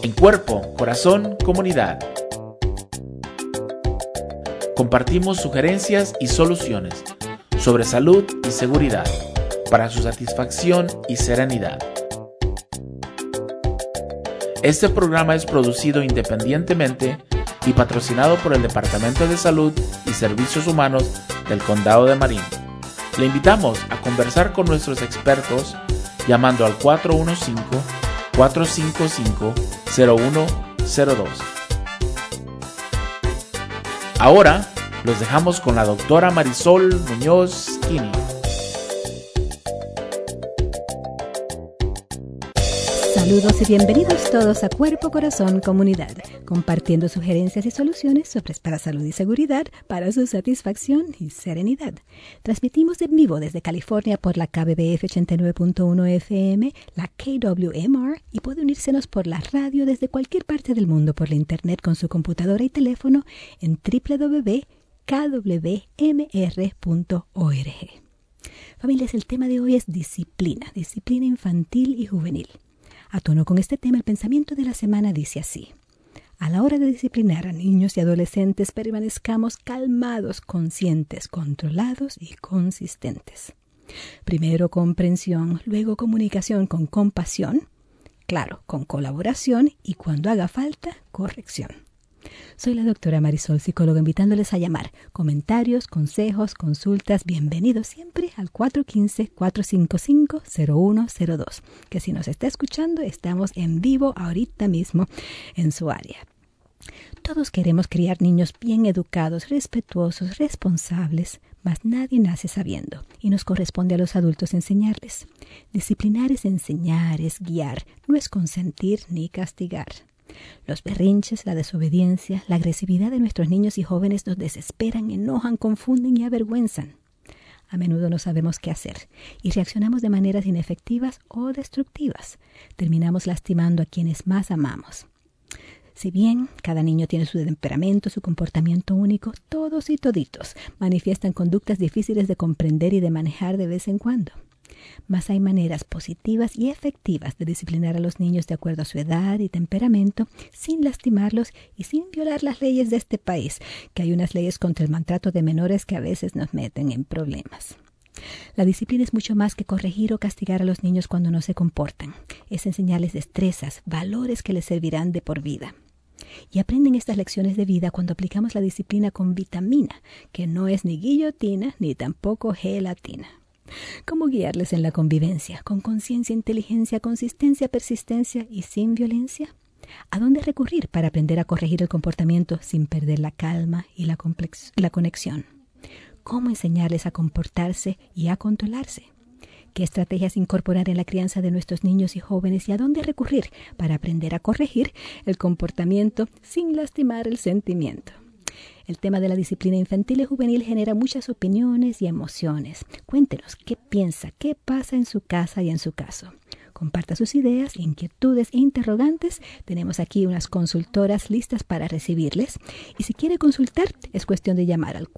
En Cuerpo, Corazón, Comunidad. Compartimos sugerencias y soluciones sobre salud y seguridad para su satisfacción y serenidad. Este programa es producido independientemente y patrocinado por el Departamento de Salud y Servicios Humanos del Condado de Marin. Le invitamos a conversar con nuestros expertos llamando al 415-455-0102. Ahora los dejamos con la doctora Marisol Muñoz Kini. Saludos y bienvenidos todos a Cuerpo, Corazón, Comunidad, compartiendo sugerencias y soluciones para salud y seguridad, para su satisfacción y serenidad. Transmitimos en vivo desde California por la KBBF 89.1 FM, la KWMR, y puede unírsenos por la radio desde cualquier parte del mundo por la internet con su computadora y teléfono en www.kwmr.org. Familias, el tema de hoy es disciplina infantil y juvenil. A tono con este tema, el pensamiento de la semana dice así: a la hora de disciplinar a niños y adolescentes, permanezcamos calmados, conscientes, controlados y consistentes. Primero comprensión, luego comunicación con compasión, claro, con colaboración y cuando haga falta, corrección. Soy la doctora Marisol, psicóloga, invitándoles a llamar. Comentarios, consejos, consultas, bienvenidos siempre al 415-455-0102. Que si nos está escuchando, estamos en vivo ahorita mismo en su área. Todos queremos criar niños bien educados, respetuosos, responsables, mas nadie nace sabiendo y nos corresponde a los adultos enseñarles. Disciplinar es enseñar, es guiar, no es consentir ni castigar. Los berrinches, la desobediencia, la agresividad de nuestros niños y jóvenes nos desesperan, enojan, confunden y avergüenzan. A menudo no sabemos qué hacer y reaccionamos de maneras inefectivas o destructivas. Terminamos lastimando a quienes más amamos. Si bien cada niño tiene su temperamento, su comportamiento único, todos y toditos manifiestan conductas difíciles de comprender y de manejar de vez en cuando. Mas hay maneras positivas y efectivas de disciplinar a los niños de acuerdo a su edad y temperamento, sin lastimarlos y sin violar las leyes de este país, que hay unas leyes contra el maltrato de menores que a veces nos meten en problemas. La disciplina es mucho más que corregir o castigar a los niños cuando no se comportan. Es enseñarles destrezas, valores que les servirán de por vida. Y aprenden estas lecciones de vida cuando aplicamos la disciplina con vitamina, que no es ni guillotina ni tampoco gelatina. ¿Cómo guiarles en la convivencia? ¿Con conciencia, inteligencia, consistencia, persistencia y sin violencia? ¿A dónde recurrir para aprender a corregir el comportamiento sin perder la calma y la conexión? ¿Cómo enseñarles a comportarse y a controlarse? ¿Qué estrategias incorporar en la crianza de nuestros niños y jóvenes y a dónde recurrir para aprender a corregir el comportamiento sin lastimar el sentimiento? El tema de la disciplina infantil y juvenil genera muchas opiniones y emociones. Cuéntenos qué piensa, qué pasa en su casa y en su caso. Comparta sus ideas, inquietudes e interrogantes. Tenemos aquí unas consultoras listas para recibirles. Y si quiere consultar, es cuestión de llamar al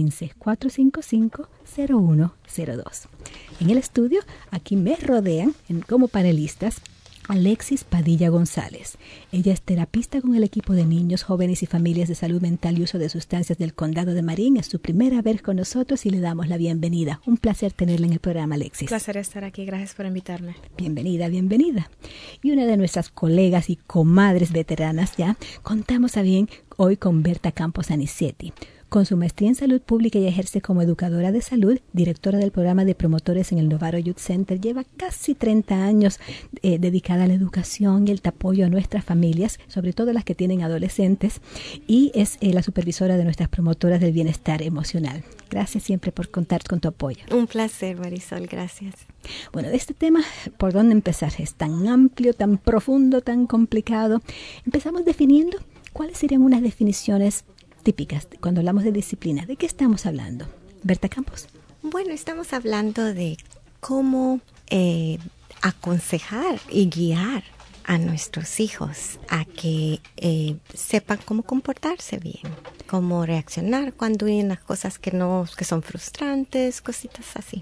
415-455-0102. En el estudio, aquí me rodean como panelistas Alexis Padilla González. Ella es terapista con el equipo de niños, jóvenes y familias de salud mental y uso de sustancias del Condado de Marin. Es su primera vez con nosotros y le damos la bienvenida. Un placer tenerla en el programa, Alexis. Un placer estar aquí. Gracias por invitarme. Bienvenida, bienvenida. Y una de nuestras colegas y comadres veteranas ya, contamos bien hoy con Berta Campos Anicetti. Con su maestría en salud pública y ejerce como educadora de salud, directora del programa de promotores en el Novaro Youth Center. Lleva casi 30 años dedicada a la educación y el apoyo a nuestras familias, sobre todo las que tienen adolescentes, y es la supervisora de nuestras promotoras del bienestar emocional. Gracias siempre por contar con tu apoyo. Un placer, Marisol, gracias. Bueno, de este tema, ¿por dónde empezar? Es tan amplio, tan profundo, tan complicado. Empezamos definiendo cuáles serían unas definiciones típicas cuando hablamos de disciplina. ¿De qué estamos hablando? Berta Campos. Bueno, estamos hablando de cómo aconsejar y guiar a nuestros hijos a que sepan cómo comportarse bien, cómo reaccionar cuando hay unas cosas que son frustrantes, cositas así.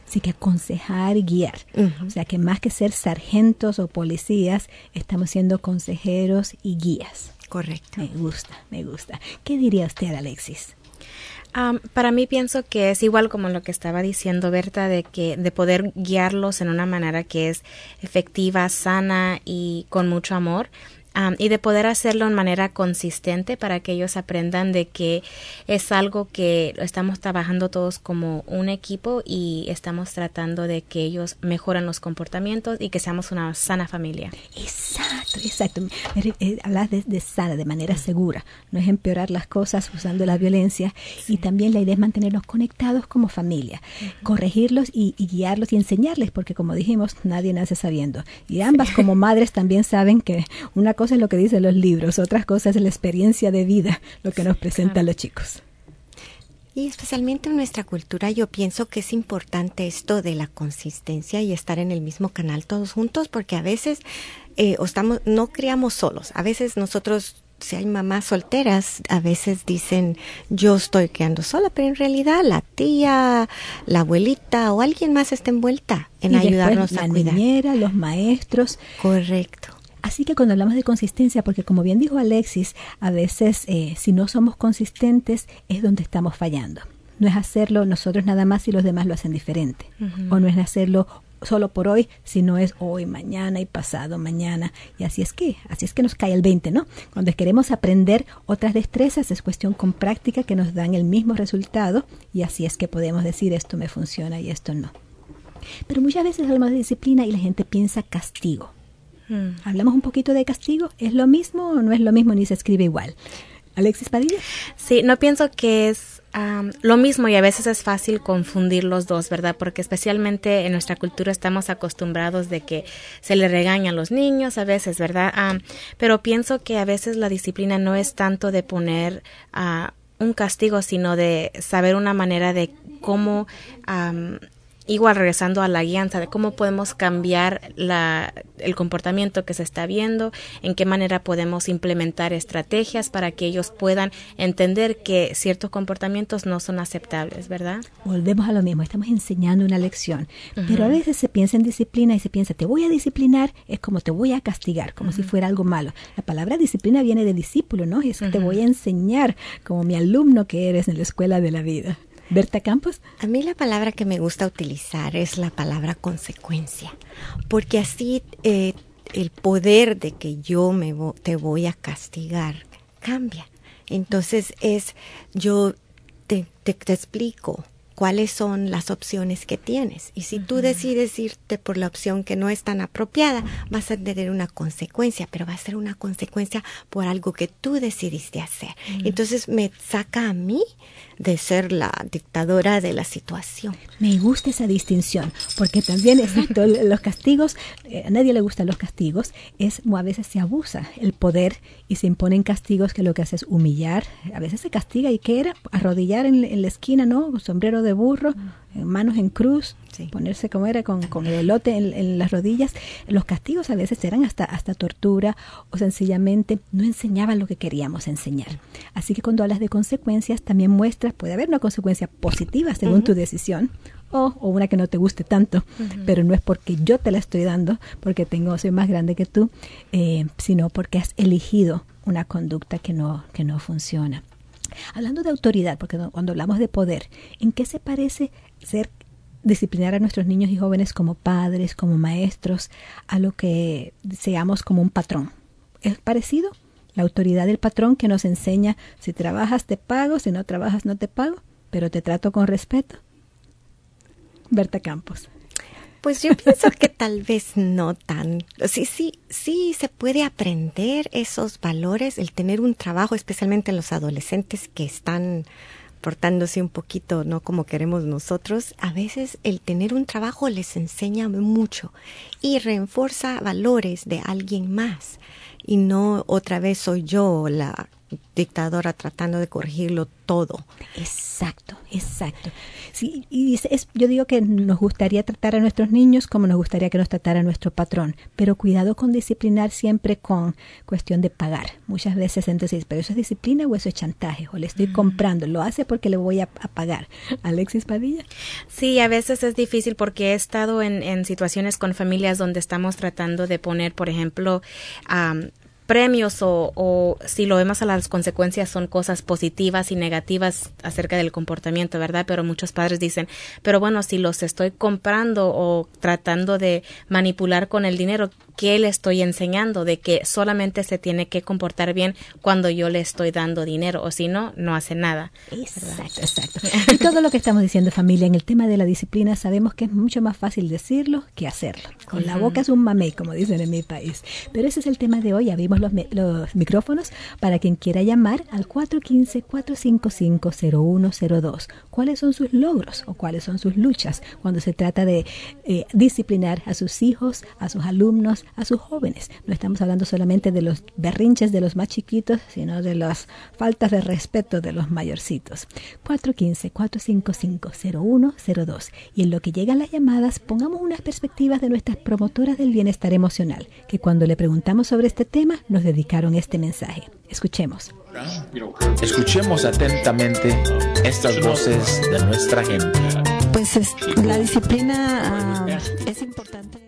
Así que aconsejar y guiar. O sea que más que ser sargentos o policías, estamos siendo consejeros y guías. Correcto. Me gusta. ¿Qué diría usted, Alexis? Para mí pienso que es igual como lo que estaba diciendo Berta, de poder guiarlos en una manera que es efectiva, sana y con mucho amor. Y de poder hacerlo en manera consistente para que ellos aprendan de que es algo que estamos trabajando todos como un equipo y estamos tratando de que ellos mejoren los comportamientos y que seamos una sana familia. Exacto. Hablas de sana, de manera segura. No es empeorar las cosas usando la violencia. Sí. Y también la idea es mantenernos conectados como familia, corregirlos y guiarlos y enseñarles, porque como dijimos, nadie nace sabiendo. Y ambas como madres también saben que una cosa es lo que dicen los libros, otras cosas es la experiencia de vida, lo que nos presentan los chicos. Y especialmente en nuestra cultura yo pienso que es importante esto de la consistencia y estar en el mismo canal todos juntos, porque a veces no criamos solos. A veces nosotros, si hay mamás solteras, a veces dicen yo estoy criando sola, pero en realidad la tía, la abuelita o alguien más está envuelta en ayudarnos a cuidar. La niñera, los maestros. Correcto. Así que cuando hablamos de consistencia, porque como bien dijo Alexis, a veces si no somos consistentes es donde estamos fallando. No es hacerlo nosotros nada más y los demás lo hacen diferente. O no es hacerlo solo por hoy, sino es hoy, mañana y pasado mañana. Y así es que nos cae el 20, ¿no? Cuando queremos aprender otras destrezas es cuestión con práctica que nos dan el mismo resultado y así es que podemos decir esto me funciona y esto no. Pero muchas veces hablamos de disciplina y la gente piensa castigo. Hablamos un poquito de castigo. ¿Es lo mismo o no es lo mismo ni se escribe igual? Alexis Padilla. Sí, no pienso que es lo mismo y a veces es fácil confundir los dos, ¿verdad? Porque especialmente en nuestra cultura estamos acostumbrados de que se le regaña a los niños a veces, ¿verdad? Pero pienso que a veces la disciplina no es tanto de poner un castigo, sino de saber una manera de cómo... igual regresando a la guianza de cómo podemos cambiar el comportamiento que se está viendo, en qué manera podemos implementar estrategias para que ellos puedan entender que ciertos comportamientos no son aceptables, ¿verdad? Volvemos a lo mismo, estamos enseñando una lección, pero a veces se piensa en disciplina y se piensa te voy a disciplinar, es como te voy a castigar, como si fuera algo malo. La palabra disciplina viene de discípulo, ¿no? Es que te voy a enseñar como mi alumno que eres en la escuela de la vida. Berta Campos. A mí la palabra que me gusta utilizar es la palabra consecuencia, porque así el poder de que te voy a castigar cambia. Entonces yo te explico cuáles son las opciones que tienes. Y si tú decides irte por la opción que no es tan apropiada, vas a tener una consecuencia, pero va a ser una consecuencia por algo que tú decidiste hacer. Entonces me saca a mí de ser la dictadora de la situación. Me gusta esa distinción, porque también exacto, los castigos, a nadie le gustan los castigos, a veces se abusa el poder y se imponen castigos que lo que hace es humillar. A veces se castiga, ¿y qué era? Arrodillar en la esquina, ¿no? Sombrero de burro, manos en cruz, ponerse como era con el elote en las rodillas. Los castigos a veces eran hasta tortura o sencillamente no enseñaban lo que queríamos enseñar. Así que cuando hablas de consecuencias también muestras, puede haber una consecuencia positiva según tu decisión o una que no te guste tanto, pero no es porque yo te la estoy dando, porque soy más grande que tú, sino porque has elegido una conducta que no funciona. Hablando de autoridad, porque cuando hablamos de poder, ¿en qué se parece disciplinar a nuestros niños y jóvenes como padres, como maestros, a lo que seamos como un patrón? ¿Es parecido? La autoridad del patrón que nos enseña, si trabajas te pago, si no trabajas no te pago, pero te trato con respeto. Berta Campos. Pues yo pienso que tal vez no tan. Sí se puede aprender esos valores, el tener un trabajo, especialmente en los adolescentes que están portándose un poquito no como queremos nosotros. A veces el tener un trabajo les enseña mucho y refuerza valores de alguien más. Y no otra vez soy yo la dictadora tratando de corregirlo todo. Exacto. Sí, y yo digo que nos gustaría tratar a nuestros niños como nos gustaría que nos tratara nuestro patrón, pero cuidado con disciplinar siempre con cuestión de pagar. Muchas veces entonces, ¿pero eso es disciplina o eso es chantaje? O le estoy comprando, lo hace porque le voy a pagar. Alexis Padilla. Sí, a veces es difícil porque he estado en situaciones con familias donde estamos tratando de poner, por ejemplo, premios o si lo vemos a las consecuencias son cosas positivas y negativas acerca del comportamiento, ¿verdad? Pero muchos padres dicen, pero bueno, si los estoy comprando o tratando de manipular con el dinero, ¿qué le estoy enseñando? De que solamente se tiene que comportar bien cuando yo le estoy dando dinero o si no, no hace nada. Exacto. Y todo lo que estamos diciendo, familia, en el tema de la disciplina sabemos que es mucho más fácil decirlo que hacerlo. Con la boca es un mamey, como dicen en mi país. Pero ese es el tema de hoy. Abrimos los micrófonos para quien quiera llamar al 415-455-0102. ¿Cuáles son sus logros o cuáles son sus luchas cuando se trata de disciplinar a sus hijos, a sus alumnos, a sus jóvenes? No estamos hablando solamente de los berrinches de los más chiquitos, sino de las faltas de respeto de los mayorcitos. 415-455-0102. Y en lo que llegan las llamadas, pongamos unas perspectivas de nuestras promotoras del bienestar emocional, que cuando le preguntamos sobre este tema, nos dedicaron este mensaje. Escuchemos. Escuchemos atentamente estas voces de nuestra gente. Pues la disciplina es importante.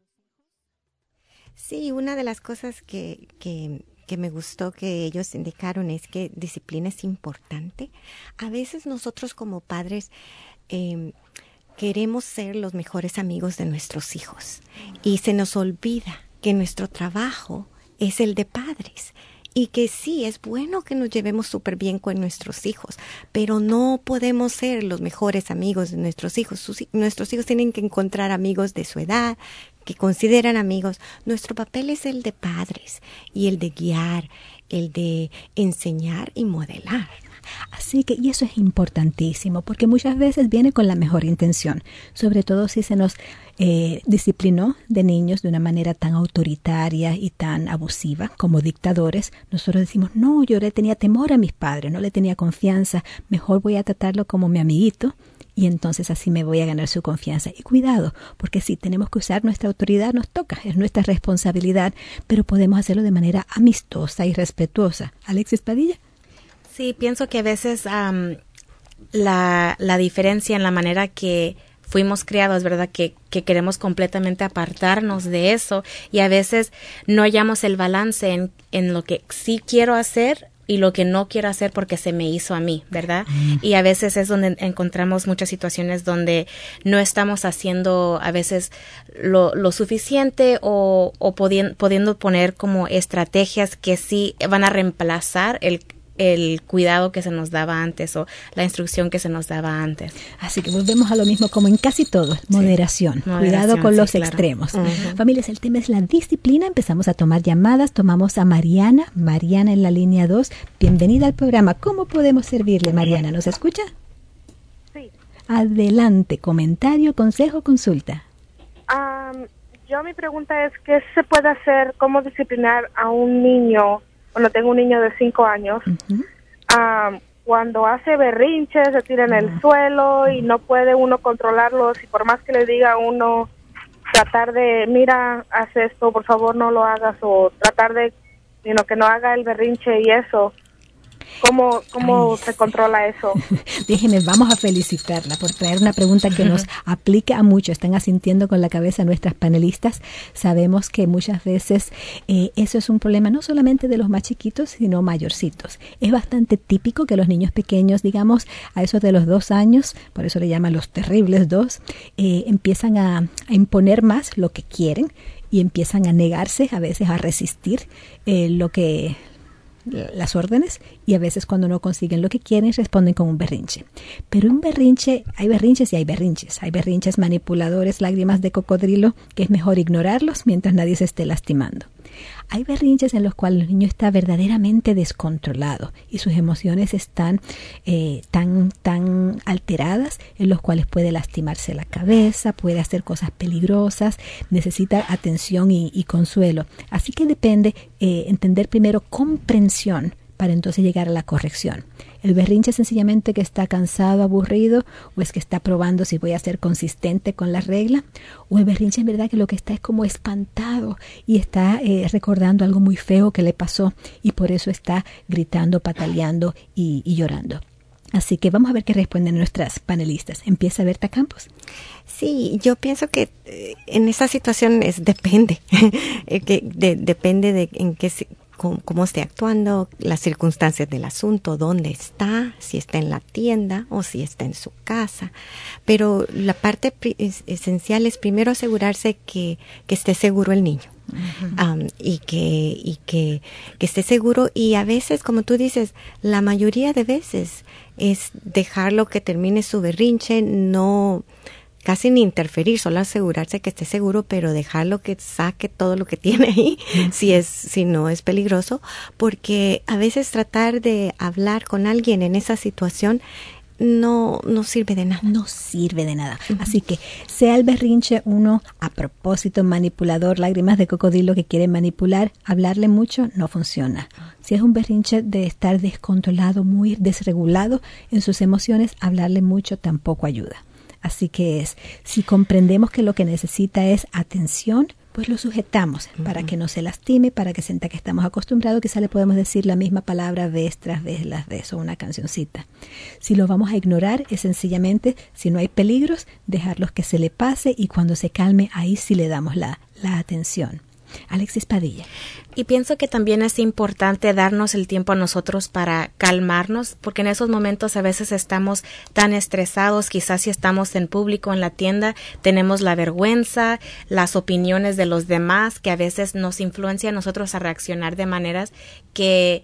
Sí, una de las cosas que me gustó que ellos indicaron es que disciplina es importante. A veces nosotros como padres queremos ser los mejores amigos de nuestros hijos y se nos olvida que nuestro trabajo es el de padres. Y que sí, es bueno que nos llevemos súper bien con nuestros hijos, pero no podemos ser los mejores amigos de nuestros hijos. Nuestros hijos tienen que encontrar amigos de su edad, que consideran amigos. Nuestro papel es el de padres y el de guiar, el de enseñar y modelar. Así que, y eso es importantísimo, porque muchas veces viene con la mejor intención, sobre todo si se nos disciplinó de niños de una manera tan autoritaria y tan abusiva como dictadores. Nosotros decimos, no, yo le tenía temor a mis padres, no le tenía confianza, mejor voy a tratarlo como mi amiguito y entonces así me voy a ganar su confianza. Y cuidado, porque si tenemos que usar nuestra autoridad, nos toca, es nuestra responsabilidad, pero podemos hacerlo de manera amistosa y respetuosa. Alexis Padilla. Sí, pienso que a veces la diferencia en la manera que fuimos criados, ¿verdad? Que queremos completamente apartarnos de eso y a veces no hallamos el balance en lo que sí quiero hacer y lo que no quiero hacer porque se me hizo a mí, ¿verdad? Y a veces es donde encontramos muchas situaciones donde no estamos haciendo a veces lo suficiente o pudiendo poner como estrategias que sí van a reemplazar el cuidado que se nos daba antes o la instrucción que se nos daba antes. Así que volvemos a lo mismo como en casi todo, moderación, cuidado con los extremos. Uh-huh. Familias, el tema es la disciplina. Empezamos a tomar llamadas, tomamos a Mariana en la línea 2. Bienvenida al programa. ¿Cómo podemos servirle, Mariana? ¿Nos escucha? Sí. Adelante, comentario, consejo, consulta. Mi pregunta es, ¿qué se puede hacer, cómo disciplinar a un niño? Bueno, tengo un niño de 5 años, Uh-huh. Cuando hace berrinches, se tira en el suelo y no puede uno controlarlos y por más que le diga a uno, tratar de, mira, haz esto, por favor no lo hagas o tratar de, que no haga el berrinche y eso. ¿Cómo se controla eso? Déjenme, vamos a felicitarla por traer una pregunta que nos aplica a muchos. Están asintiendo con la cabeza nuestras panelistas. Sabemos que muchas veces eso es un problema no solamente de los más chiquitos, sino mayorcitos. Es bastante típico que los niños pequeños, digamos, a eso de los 2 años, por eso le llaman los terribles 2, empiezan a imponer más lo que quieren y empiezan a negarse, a veces a resistir las órdenes y a veces cuando no consiguen lo que quieren responden con un berrinche. Pero un berrinche, hay berrinches y hay berrinches. Hay berrinches manipuladores, lágrimas de cocodrilo, que es mejor ignorarlos mientras nadie se esté lastimando. Hay berrinches en los cuales el niño está verdaderamente descontrolado y sus emociones están tan alteradas, en los cuales puede lastimarse la cabeza, puede hacer cosas peligrosas, necesita atención y consuelo. Así que depende entender primero comprensión para entonces llegar a la corrección. El berrinche es sencillamente que está cansado, aburrido, o es que está probando si voy a ser consistente con la regla, o el berrinche en verdad que lo que está es como espantado y está recordando algo muy feo que le pasó y por eso está gritando, pataleando y llorando. Así que vamos a ver qué responden nuestras panelistas. Empieza Berta Campos. Sí, yo pienso que en esa situación depende, depende de en qué cómo esté actuando, las circunstancias del asunto, dónde está, si está en la tienda o si está en su casa. Pero la parte esencial es primero asegurarse que esté seguro el niño. Y que esté seguro, y a veces, como tú dices, la mayoría de veces es dejarlo que termine su berrinche, no casi ni interferir, solo asegurarse que esté seguro, pero dejarlo que saque todo lo que tiene ahí, si no es peligroso, porque a veces tratar de hablar con alguien en esa situación no sirve de nada. No sirve de nada. Así que sea el berrinche uno a propósito manipulador, lágrimas de cocodrilo que quiere manipular, hablarle mucho no funciona. Si es un berrinche de estar descontrolado, muy desregulado en sus emociones, hablarle mucho tampoco ayuda. Así que si comprendemos que lo que necesita es atención, pues lo sujetamos para que no se lastime, para que sienta que estamos acostumbrados, quizá le podemos decir la misma palabra vez tras vez, las veces, o una cancioncita. Si lo vamos a ignorar, es sencillamente, si no hay peligros, dejarlos que se le pase y cuando se calme, ahí sí le damos la atención. Alexis Padilla. Y pienso que también es importante darnos el tiempo a nosotros para calmarnos, porque en esos momentos a veces estamos tan estresados, quizás si estamos en público en la tienda, tenemos la vergüenza, las opiniones de los demás, que a veces nos influencian a nosotros a reaccionar de maneras que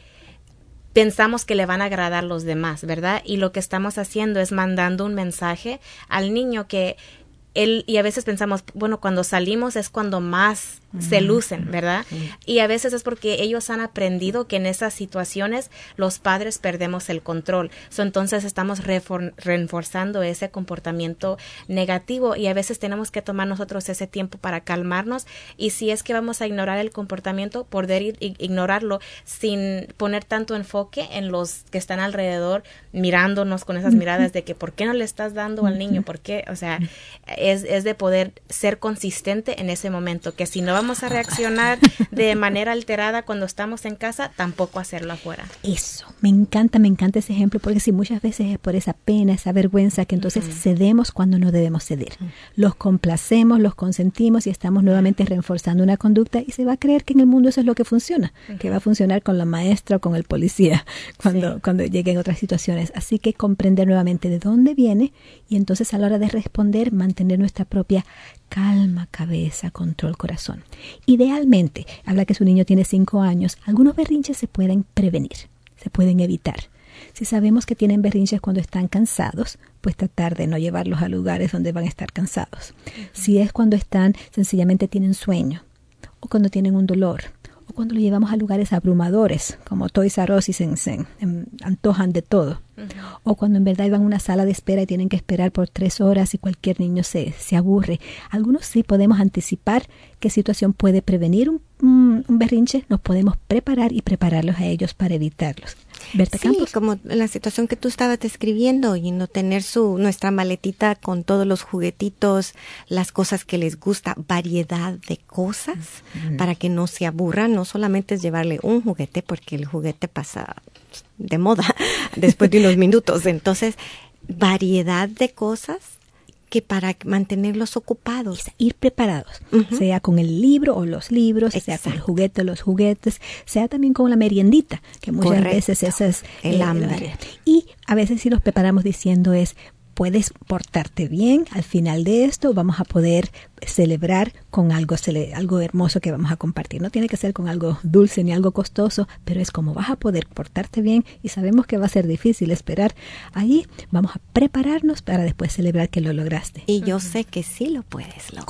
pensamos que le van a agradar a los demás, ¿verdad? Y lo que estamos haciendo es mandando un mensaje al niño que y a veces pensamos, bueno, cuando salimos es cuando más se lucen, ¿verdad? Y a veces es porque ellos han aprendido que en esas situaciones los padres perdemos el control. Entonces estamos reforzando ese comportamiento negativo y a veces tenemos que tomar nosotros ese tiempo para calmarnos, y si es que vamos a ignorar el comportamiento, poder ignorarlo sin poner tanto enfoque en los que están alrededor mirándonos con esas miradas de que ¿por qué no le estás dando al niño? ¿Por qué? O sea, es de poder ser consistente en ese momento, que si no vamos a reaccionar de manera alterada cuando estamos en casa, tampoco hacerlo afuera. Eso, me encanta ese ejemplo, porque si muchas veces es por esa pena, esa vergüenza, que entonces cedemos cuando no debemos ceder. Los complacemos, los consentimos y estamos nuevamente reforzando una conducta, y se va a creer que en el mundo eso es lo que funciona, que va a funcionar con la maestra o con el policía cuando lleguen otras situaciones. Así que comprender nuevamente de dónde viene, y entonces a la hora de responder mantener nuestra propia calma, cabeza, control, corazón. Idealmente, habla que su niño tiene 5 años, algunos berrinches se pueden prevenir, se pueden evitar. Si sabemos que tienen berrinches cuando están cansados, pues tratar de no llevarlos a lugares donde van a estar cansados. Si es cuando sencillamente tienen sueño, o cuando tienen un dolor, o cuando lo llevamos a lugares abrumadores, como Toys R Us y se antojan de todo. O cuando en verdad van a una sala de espera y tienen que esperar por 3 horas y cualquier niño se aburre. Algunos sí podemos anticipar qué situación puede prevenir un berrinche, nos podemos preparar y prepararlos a ellos para evitarlos. Berta Campos. Como la situación que tú estabas describiendo, y no tener nuestra maletita con todos los juguetitos, las cosas que les gusta, variedad de cosas, para que no se aburran. No solamente es llevarle un juguete, porque el juguete pasa de moda después de unos minutos. Entonces, variedad de cosas que para mantenerlos ocupados. Ir preparados, sea con el libro o los libros, sea con el juguete o los juguetes, sea también con la meriendita, que muchas veces esa es el hambre. Y a veces si los preparamos diciendo puedes portarte bien, al final de esto vamos a poder celebrar con algo hermoso que vamos a compartir. No tiene que ser con algo dulce ni algo costoso, pero es como vas a poder portarte bien, y sabemos que va a ser difícil esperar allí. Vamos a prepararnos para después celebrar que lo lograste. Y yo sé que sí lo puedes lograr.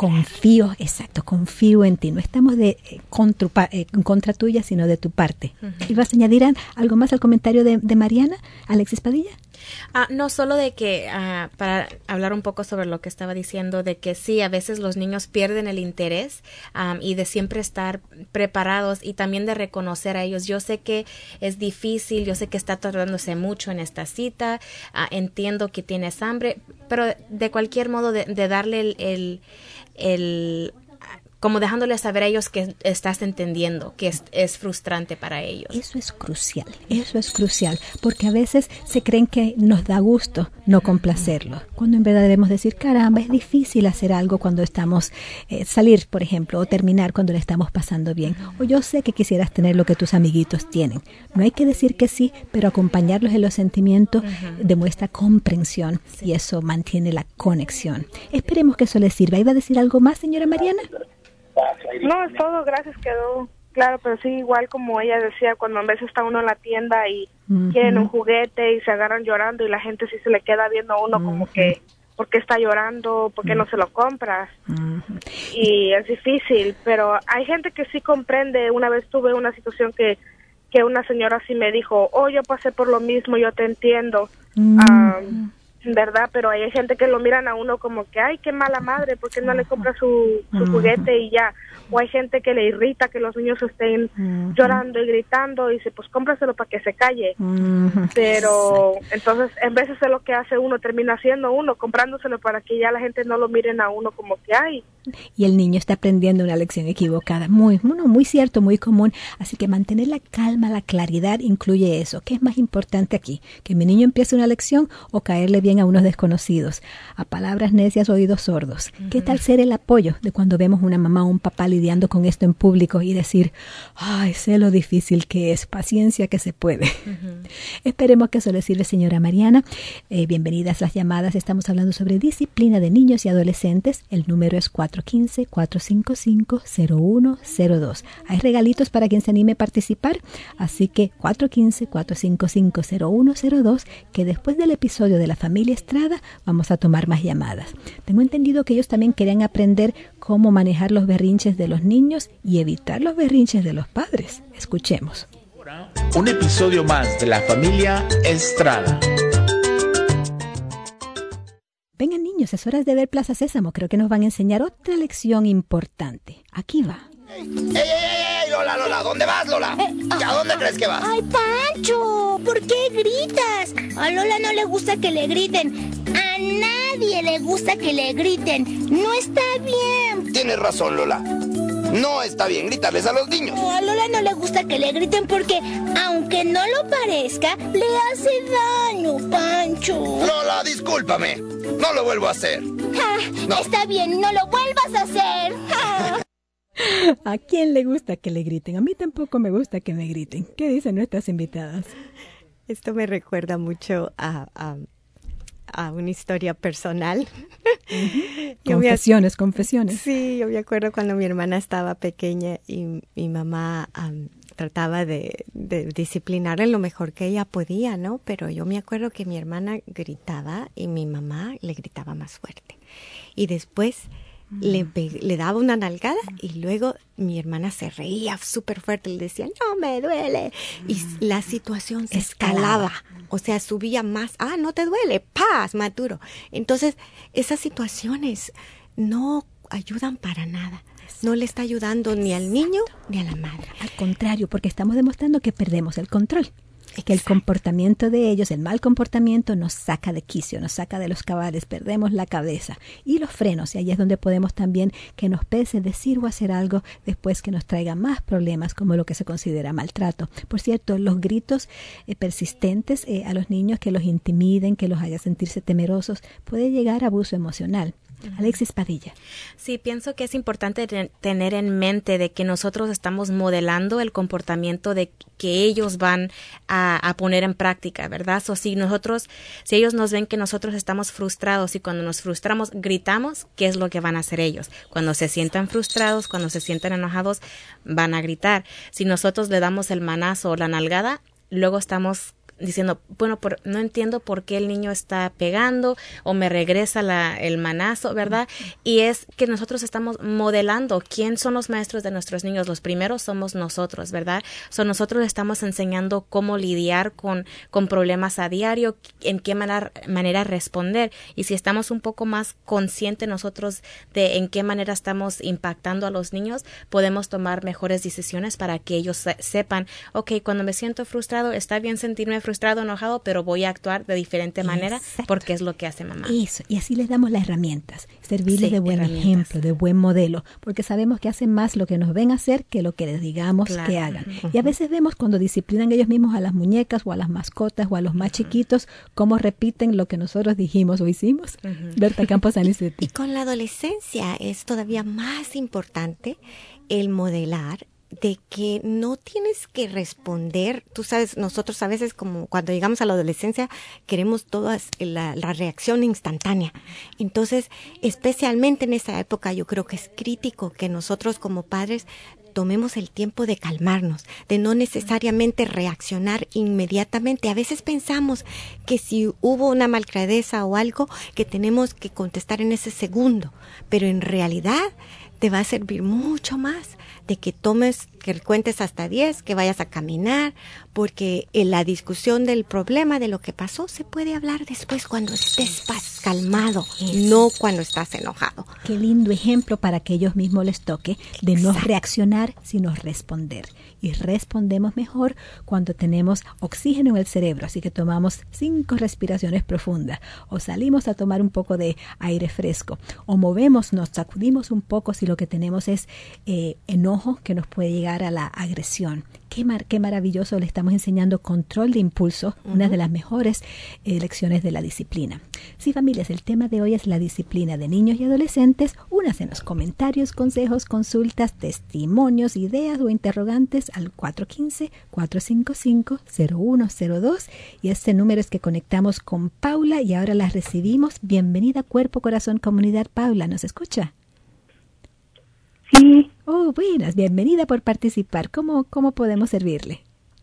Confío en ti. No estamos en contra tuya, sino de tu parte. ¿Y vas a añadir algo más al comentario de Mariana, Alexis Padilla? No, solo de que, para hablar un poco sobre lo que estaba diciendo, de que sí, a veces los niños pierden el interés y de siempre estar preparados y también de reconocer a ellos. Yo sé que es difícil, yo sé que está tardándose mucho en esta cita, entiendo que tienes hambre, pero de cualquier modo de darle como dejándoles saber a ellos que estás entendiendo, que es frustrante para ellos. Eso es crucial, porque a veces se creen que nos da gusto no complacerlos, cuando en verdad debemos decir, caramba, es difícil hacer algo cuando estamos, salir, por ejemplo, o terminar cuando le estamos pasando bien, o yo sé que quisieras tener lo que tus amiguitos tienen. No hay que decir que sí, pero acompañarlos en los sentimientos demuestra comprensión y eso mantiene la conexión. Esperemos que eso les sirva. ¿Iba a decir algo más, señora Mariana? No, es todo, gracias, quedó claro, pero sí, igual como ella decía, cuando a veces está uno en la tienda y quieren un juguete y se agarran llorando y la gente sí se le queda viendo a uno como que, ¿por qué está llorando? ¿Por qué no se lo compras? Y es difícil, pero hay gente que sí comprende. Una vez tuve una situación que una señora sí me dijo, yo pasé por lo mismo, yo te entiendo. ¿Verdad? Pero hay gente que lo miran a uno como que, ay, qué mala madre, ¿por qué no le compra su juguete y ya? O hay gente que le irrita que los niños estén llorando y gritando y dice, pues cómpraselo para que se calle. Pero entonces, en vez de ser lo que hace uno, termina haciendo uno, comprándoselo para que ya la gente no lo miren a uno como que hay. Y el niño está aprendiendo una lección equivocada. Muy cierto, muy común. Así que mantener la calma, la claridad incluye eso. ¿Qué es más importante aquí? ¿Que mi niño empiece una lección o caerle bien a unos desconocidos? A palabras necias, oídos sordos. ¿Qué tal ser el apoyo de cuando vemos una mamá o un papá lidiando con esto en público y decir, ay, sé lo difícil que es, paciencia que se puede? Esperemos que eso le sirva, señora Mariana. Bienvenidas las llamadas. Estamos hablando sobre disciplina de niños y adolescentes. El número es 415-455-0102. Hay regalitos para quien se anime a participar, así que 415-455-0102, que después del episodio de la familia Estrada vamos a tomar más llamadas. Tengo entendido que ellos también querían aprender cómo manejar los berrinches de los niños y evitar los berrinches de los padres. Escuchemos. Un episodio más de la familia Estrada. Vengan niños, es hora de ver Plaza Sésamo. Creo que nos van a enseñar otra lección importante. Aquí va. ¡Ey, Lola! ¿Dónde vas, Lola? ¿A dónde crees que vas? ¡Ay, Pancho! ¿Por qué gritas? A Lola no le gusta que le griten. A nadie le gusta que le griten. No está bien. Tienes razón, Lola. No está bien gritarles a los niños. A Lola no le gusta que le griten porque, aunque no lo parezca, le hace daño, Pancho. Lola, discúlpame. No lo vuelvo a hacer. No. Está bien, no lo vuelvas a hacer. ¿A quién le gusta que le griten? A mí tampoco me gusta que me griten. ¿Qué dicen nuestras invitadas? Esto me recuerda mucho a una historia personal. Confesiones. Sí, yo me acuerdo cuando mi hermana estaba pequeña y mi mamá trataba de disciplinarla lo mejor que ella podía, ¿no? Pero yo me acuerdo que mi hermana gritaba y mi mamá le gritaba más fuerte. Y después le daba una nalgada y luego mi hermana se reía súper fuerte y le decía, no me duele. Y la situación se escalaba. O sea, subía más. No te duele. Paz, maduro. Entonces, esas situaciones no ayudan para nada. No le está ayudando ni al niño ni a la madre. Al contrario, porque estamos demostrando que perdemos el control. Que el comportamiento de ellos, el mal comportamiento, nos saca de quicio, nos saca de los cabales, perdemos la cabeza y los frenos. Y ahí es donde podemos también que nos pese decir o hacer algo después que nos traiga más problemas, como lo que se considera maltrato. Por cierto, los gritos persistentes a los niños que los intimiden, que los haga sentirse temerosos, puede llegar a abuso emocional. Alexis Padilla. Sí, pienso que es importante tener en mente de que nosotros estamos modelando el comportamiento de que ellos van a poner en práctica, ¿verdad? Si ellos nos ven que nosotros estamos frustrados y cuando nos frustramos gritamos, ¿qué es lo que van a hacer ellos? Cuando se sientan frustrados, cuando se sientan enojados, van a gritar. Si nosotros le damos el manazo o la nalgada, luego estamos diciendo, bueno, no entiendo por qué el niño está pegando o me regresa el manazo, ¿verdad? Y es que nosotros estamos modelando quién son los maestros de nuestros niños. Los primeros somos nosotros, ¿verdad? Nosotros estamos enseñando cómo lidiar con problemas a diario, en qué manera responder. Y si estamos un poco más conscientes nosotros de en qué manera estamos impactando a los niños, podemos tomar mejores decisiones para que ellos sepan, ok, cuando me siento frustrado, está bien sentirme frustrado, enojado, pero voy a actuar de diferente manera porque es lo que hace mamá. Eso, y así les damos las herramientas, servirles de buen ejemplo, de buen modelo, porque sabemos que hacen más lo que nos ven hacer que lo que les digamos que hagan. Y a veces vemos cuando disciplinan ellos mismos a las muñecas o a las mascotas o a los más chiquitos, cómo repiten lo que nosotros dijimos o hicimos. Berta Campos Anicetti. Y con la adolescencia es todavía más importante el modelar de que no tienes que responder. Tú sabes, nosotros a veces como cuando llegamos a la adolescencia queremos todas la reacción instantánea. Entonces, especialmente en esa época yo creo que es crítico que nosotros como padres tomemos el tiempo de calmarnos, de no necesariamente reaccionar inmediatamente. A veces pensamos que si hubo una malcriadeza o algo, que tenemos que contestar en ese segundo, pero en realidad te va a servir mucho más de que cuentes hasta 10, que vayas a caminar, porque en la discusión del problema, de lo que pasó, se puede hablar después cuando estés calmado, no cuando estás enojado. Qué lindo ejemplo para que ellos mismos les toque de no reaccionar, sino responder. Y respondemos mejor cuando tenemos oxígeno en el cerebro, así que tomamos 5 respiraciones profundas, o salimos a tomar un poco de aire fresco, o nos sacudimos un poco si lo que tenemos es enojo que nos puede llegar a la agresión. Qué maravilloso, le estamos enseñando control de impulso, una de las mejores lecciones de la disciplina. Sí, familias, el tema de hoy es la disciplina de niños y adolescentes. Únanse comentarios, consejos, consultas, testimonios, ideas o interrogantes al 415-455-0102 y este número es que conectamos con Paula y ahora la recibimos. Bienvenida, Cuerpo, Corazón, Comunidad. Paula, ¿nos escucha? Sí. Oh, buenas, bienvenida por participar. ¿Cómo podemos servirle?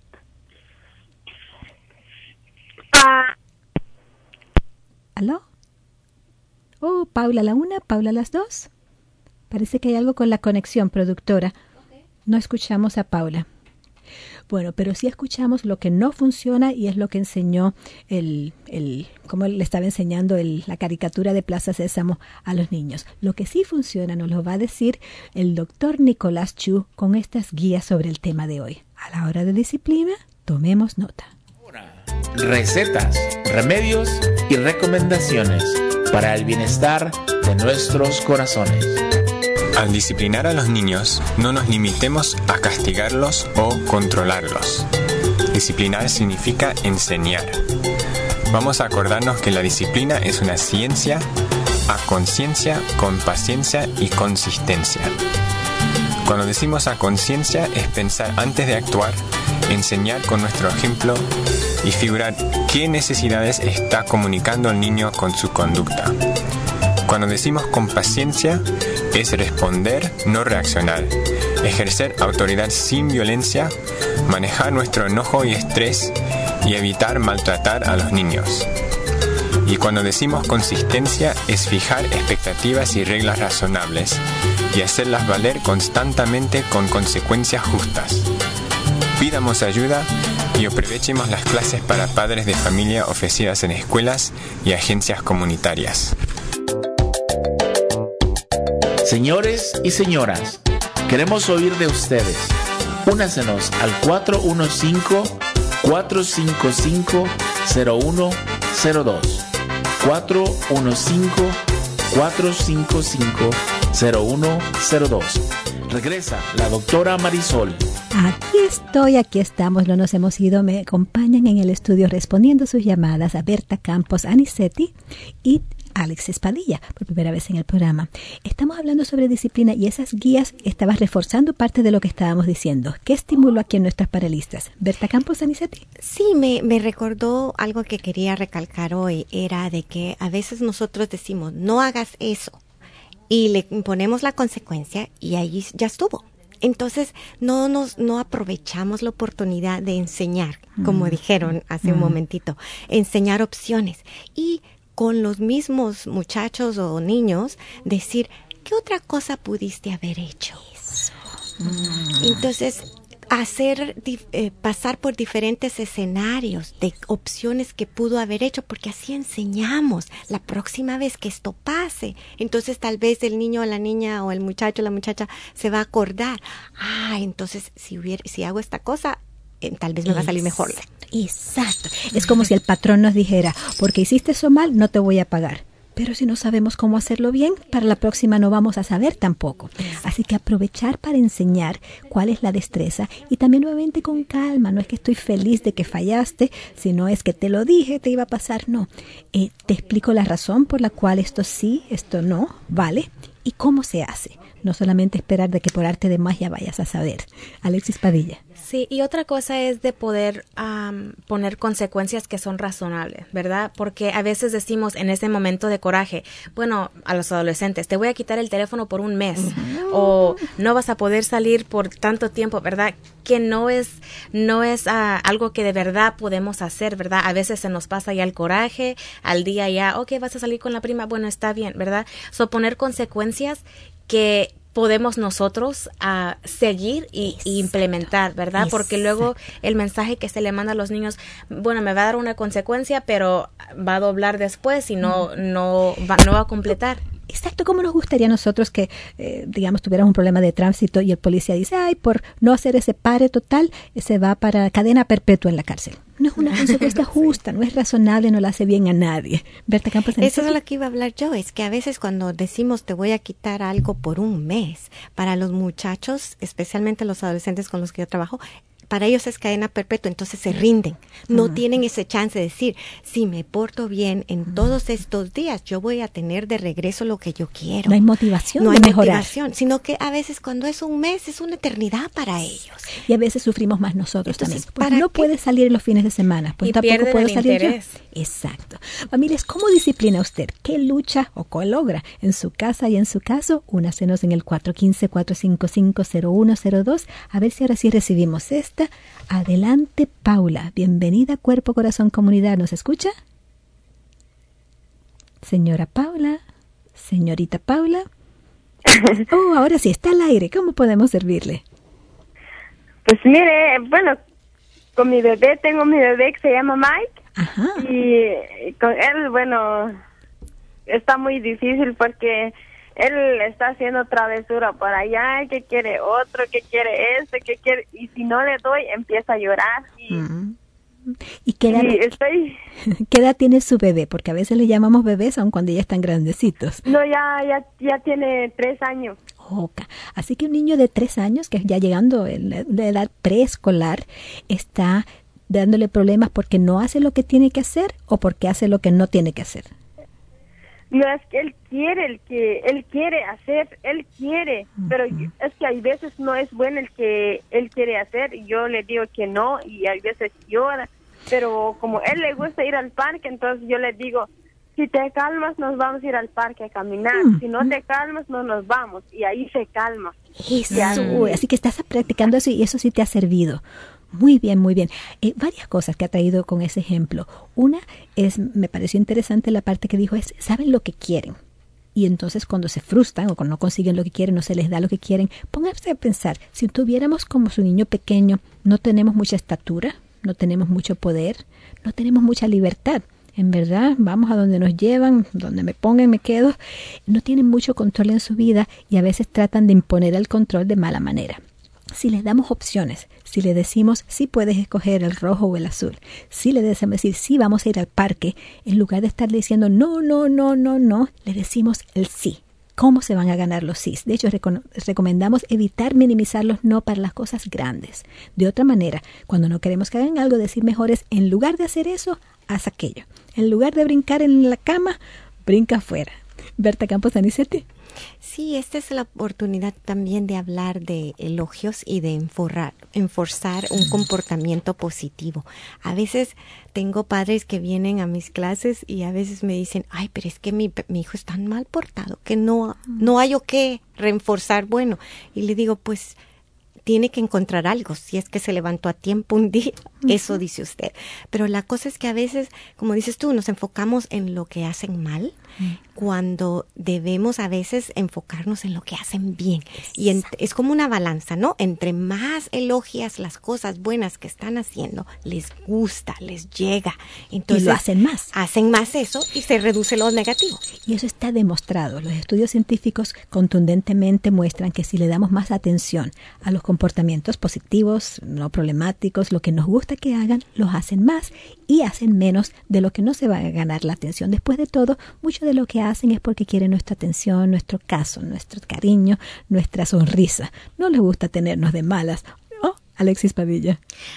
¿Aló? Oh, Paula la una, Paula las dos. Parece que hay algo con la conexión, productora. No escuchamos a Paula. Bueno, pero sí escuchamos lo que no funciona y es lo que enseñó como le estaba enseñando la caricatura de Plaza Sésamo a los niños. Lo que sí funciona nos lo va a decir el doctor Nicolás Chu con estas guías sobre el tema de hoy. A la hora de disciplina, tomemos nota. Recetas, remedios y recomendaciones para el bienestar de nuestros corazones. Al disciplinar a los niños, no nos limitemos a castigarlos o controlarlos. Disciplinar significa enseñar. Vamos a acordarnos que la disciplina es una ciencia a conciencia, con paciencia y consistencia. Cuando decimos a conciencia es pensar antes de actuar, enseñar con nuestro ejemplo y figurar qué necesidades está comunicando el niño con su conducta. Cuando decimos con paciencia, es responder, no reaccionar, ejercer autoridad sin violencia, manejar nuestro enojo y estrés y evitar maltratar a los niños. Y cuando decimos consistencia, es fijar expectativas y reglas razonables y hacerlas valer constantemente con consecuencias justas. Pidamos ayuda y aprovechemos las clases para padres de familia ofrecidas en escuelas y agencias comunitarias. Señores y señoras, queremos oír de ustedes. Únasenos al 415-455-0102. 415-455-0102. Regresa la doctora Marisol. Aquí estamos, no nos hemos ido. Me acompañan en el estudio respondiendo sus llamadas a Berta Campos Anicetti y Alex Espadilla, por primera vez en el programa. Estamos hablando sobre disciplina y esas guías estabas reforzando parte de lo que estábamos diciendo. ¿Qué estimuló aquí en nuestras panelistas? Berta Campos Anicetti. Sí, me recordó algo que quería recalcar hoy, era de que a veces nosotros decimos, no hagas eso, y le imponemos la consecuencia y ahí ya estuvo. Entonces, no aprovechamos la oportunidad de enseñar, como dijeron hace un momentito, enseñar opciones. Y con los mismos muchachos o niños, decir, ¿qué otra cosa pudiste haber hecho? Entonces, pasar por diferentes escenarios de opciones que pudo haber hecho, porque así enseñamos la próxima vez que esto pase. Entonces tal vez el niño o la niña o el muchacho o la muchacha se va a acordar, entonces si hago esta cosa, tal vez me va a salir mejor. Exacto. Es como si el patrón nos dijera, porque hiciste eso mal, no te voy a pagar. Pero si no sabemos cómo hacerlo bien, para la próxima no vamos a saber tampoco. Así que aprovechar para enseñar cuál es la destreza y también nuevamente con calma. No es que estoy feliz de que fallaste, sino es que te lo dije, te iba a pasar. No, te explico la razón por la cual esto sí, esto no, ¿vale? Y cómo se hace. No solamente esperar de que por arte de magia vayas a saber. Alexis Padilla. Sí, y otra cosa es de poder poner consecuencias que son razonables, ¿verdad? Porque a veces decimos en ese momento de coraje, bueno, a los adolescentes, te voy a quitar el teléfono por un mes, o no vas a poder salir por tanto tiempo, ¿verdad? Que no es algo que de verdad podemos hacer, ¿verdad? A veces se nos pasa ya el coraje, al día ya, ok, vas a salir con la prima, bueno, está bien, ¿verdad? Poner consecuencias que podemos nosotros seguir y implementar, ¿verdad? Porque luego el mensaje que se le manda a los niños, bueno, me va a dar una consecuencia, pero va a doblar después y no va a completar. Exacto, como nos gustaría a nosotros que, digamos, tuviéramos un problema de tránsito y el policía dice, por no hacer ese pare total, se va para cadena perpetua en la cárcel. No es una consecuencia justa, no es razonable, no le hace bien a nadie. Berta Campos. Eso es lo que iba a hablar yo, es que a veces cuando decimos te voy a quitar algo por un mes, para los muchachos, especialmente los adolescentes con los que yo trabajo, para ellos es cadena perpetua, entonces se rinden. No tienen ese chance de decir, si me porto bien en todos estos días, yo voy a tener de regreso lo que yo quiero. No hay motivación no de hay mejorar. Motivación, sino que a veces cuando es un mes es una eternidad para ellos. Y a veces sufrimos más nosotros. Entonces, también. Pues no puede salir en los fines de semana, pues y tampoco puedo salir interés. yo. Exacto. Familias, ¿cómo disciplina usted? ¿Qué lucha o qué logra en su casa y en su caso? Únasenos en el 415-455-0102. A ver si ahora sí recibimos esta. Adelante, Paula. Bienvenida, Cuerpo, Corazón, Comunidad. ¿Nos escucha? Señora Paula. Señorita Paula. Oh, ahora sí, está al aire. ¿Cómo podemos servirle? Pues mire, bueno, con mi bebé, tengo mi bebé que se llama Mike. Ajá. Y con él, bueno, está muy difícil porque él está haciendo travesura por allá, que quiere otro, que quiere que quiere, y si no le doy, empieza a llorar. ¿Y qué edad tiene su bebé? Porque a veces le llamamos bebés aun cuando ya están grandecitos. No, ya tiene 3 años. Okay. Así que un niño de 3 años, que ya llegando en la edad preescolar, está dándole problemas porque no hace lo que tiene que hacer o porque hace lo que no tiene que hacer. No, es que él quiere hacer, pero es que hay veces no es bueno el que él quiere hacer, y yo le digo que no, y hay veces llora, pero como a él le gusta ir al parque, entonces yo le digo, si te calmas nos vamos a ir al parque a caminar, si no te calmas no nos vamos, y ahí se calma. Eso, así que estás practicando eso y eso sí te ha servido. Muy bien, muy bien. Varias cosas que ha traído con ese ejemplo. Una es, me pareció interesante la parte que dijo, saben lo que quieren. Y entonces cuando se frustran o cuando no consiguen lo que quieren, no se les da lo que quieren, pónganse a pensar, si tuviéramos como su niño pequeño, no tenemos mucha estatura, no tenemos mucho poder, no tenemos mucha libertad. En verdad, vamos a donde nos llevan, donde me pongan me quedo. No tienen mucho control en su vida y a veces tratan de imponer el control de mala manera. Si les damos opciones, si le decimos sí puedes escoger el rojo o el azul, si le decimos decir sí vamos a ir al parque, en lugar de estar diciendo no, le decimos el sí. ¿Cómo se van a ganar los sí? De hecho, recomendamos evitar minimizar los no para las cosas grandes. De otra manera, cuando no queremos que hagan algo, decir mejor es, en lugar de hacer eso, haz aquello. En lugar de brincar en la cama, brinca afuera. Berta Campos Anicetti. Sí, esta es la oportunidad también de hablar de elogios y de enforzar un comportamiento positivo. A veces tengo padres que vienen a mis clases y a veces me dicen, ay, pero es que mi hijo es tan mal portado que no hay o qué reforzar bueno. Y le digo, pues tiene que encontrar algo, si es que se levantó a tiempo un día, eso dice usted. Pero la cosa es que a veces, como dices tú, nos enfocamos en lo que hacen mal, cuando debemos a veces enfocarnos en lo que hacen bien. Y es como una balanza, ¿no? Entre más elogias las cosas buenas que están haciendo, les gusta, les llega. Entonces, y lo hacen más. Hacen más eso y se reduce lo negativo. Y eso está demostrado. Los estudios científicos contundentemente muestran que si le damos más atención a los comportamientos positivos, no problemáticos, lo que nos gusta que hagan, los hacen más y hacen menos de lo que no se va a ganar la atención. Después de todo, mucho de lo que hacen es porque quieren nuestra atención, nuestro caso, nuestro cariño, nuestra sonrisa. No les gusta tenernos de malas. Oh, Alexis Padilla.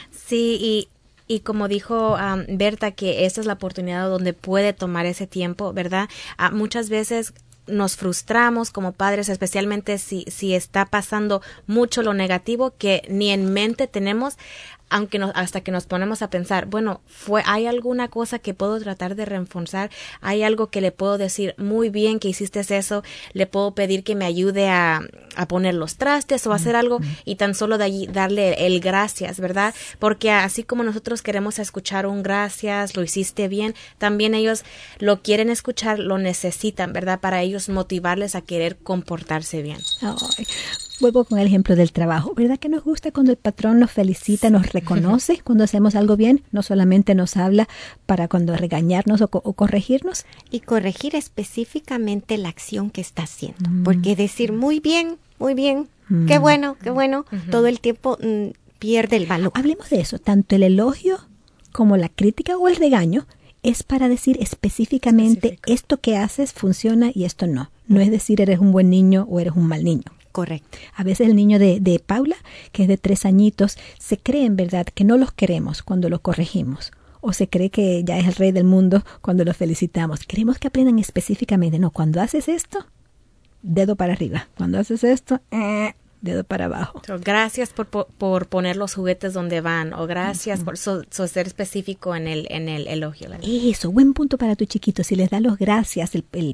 Sí, y como dijo Berta, que esta es la oportunidad donde puede tomar ese tiempo, ¿verdad? Muchas veces nos frustramos como padres, especialmente si está pasando mucho lo negativo que ni en mente tenemos, hasta que nos ponemos a pensar, bueno, ¿hay alguna cosa que puedo tratar de reforzar? ¿Hay algo que le puedo decir, muy bien que hiciste eso? ¿Le puedo pedir que me ayude a poner los trastes o a hacer algo? Y tan solo de allí darle el gracias, ¿verdad? Porque así como nosotros queremos escuchar un gracias, lo hiciste bien, también ellos lo quieren escuchar, lo necesitan, ¿verdad? Para ellos motivarles a querer comportarse bien. Ay. Vuelvo con el ejemplo del trabajo. ¿Verdad que nos gusta cuando el patrón nos felicita, nos reconoce cuando hacemos algo bien? No solamente nos habla para cuando regañarnos o corregirnos. Y corregir específicamente la acción que está haciendo. Porque decir muy bien, qué bueno, todo el tiempo pierde el valor. Hablemos de eso. Tanto el elogio como la crítica o el regaño es para decir específicamente esto que haces funciona y esto no. No es decir eres un buen niño o eres un mal niño. Correcto. A veces el niño de Paula, que es de 3 añitos, se cree en verdad que no los queremos cuando los corregimos. O se cree que ya es el rey del mundo cuando los felicitamos. Queremos que aprendan específicamente. No, cuando haces esto, dedo para arriba. Cuando haces esto, dedo para abajo. Gracias por poner los juguetes donde van. O gracias por ser específico en el elogio. Eso, buen punto para tu chiquito. Si les das los gracias,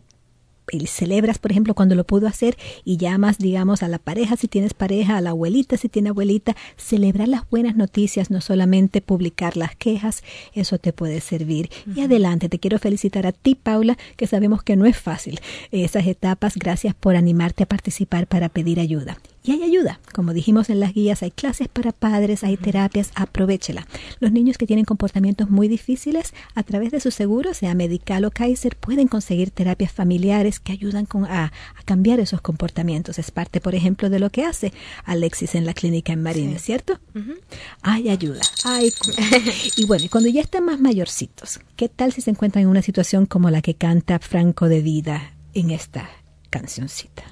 y celebras, por ejemplo, cuando lo pudo hacer y llamas, digamos, a la pareja, si tienes pareja, a la abuelita, si tiene abuelita, celebrar las buenas noticias, no solamente publicar las quejas, eso te puede servir. Y adelante, te quiero felicitar a ti, Paula, que sabemos que no es fácil esas etapas. Gracias por animarte a participar para pedir ayuda. Y hay ayuda, como dijimos en las guías, hay clases para padres, hay terapias, aprovéchela. Los niños que tienen comportamientos muy difíciles, a través de su seguro, sea Medical o Kaiser, pueden conseguir terapias familiares que ayudan a cambiar esos comportamientos. Es parte, por ejemplo, de lo que hace Alexis en la clínica en Marín, ¿cierto? Hay ayuda, hay cura. Y bueno, y cuando ya están más mayorcitos, ¿qué tal si se encuentran en una situación como la que canta Franco de Vida en esta cancioncita?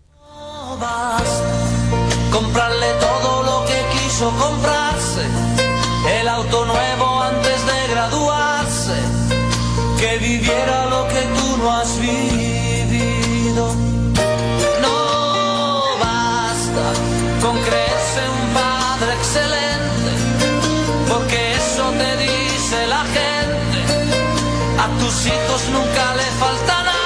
Comprarle todo lo que quiso comprarse, el auto nuevo antes de graduarse, que viviera lo que tú no has vivido. No basta con creerse un padre excelente, porque eso te dice la gente. A tus hijos nunca le falta nada.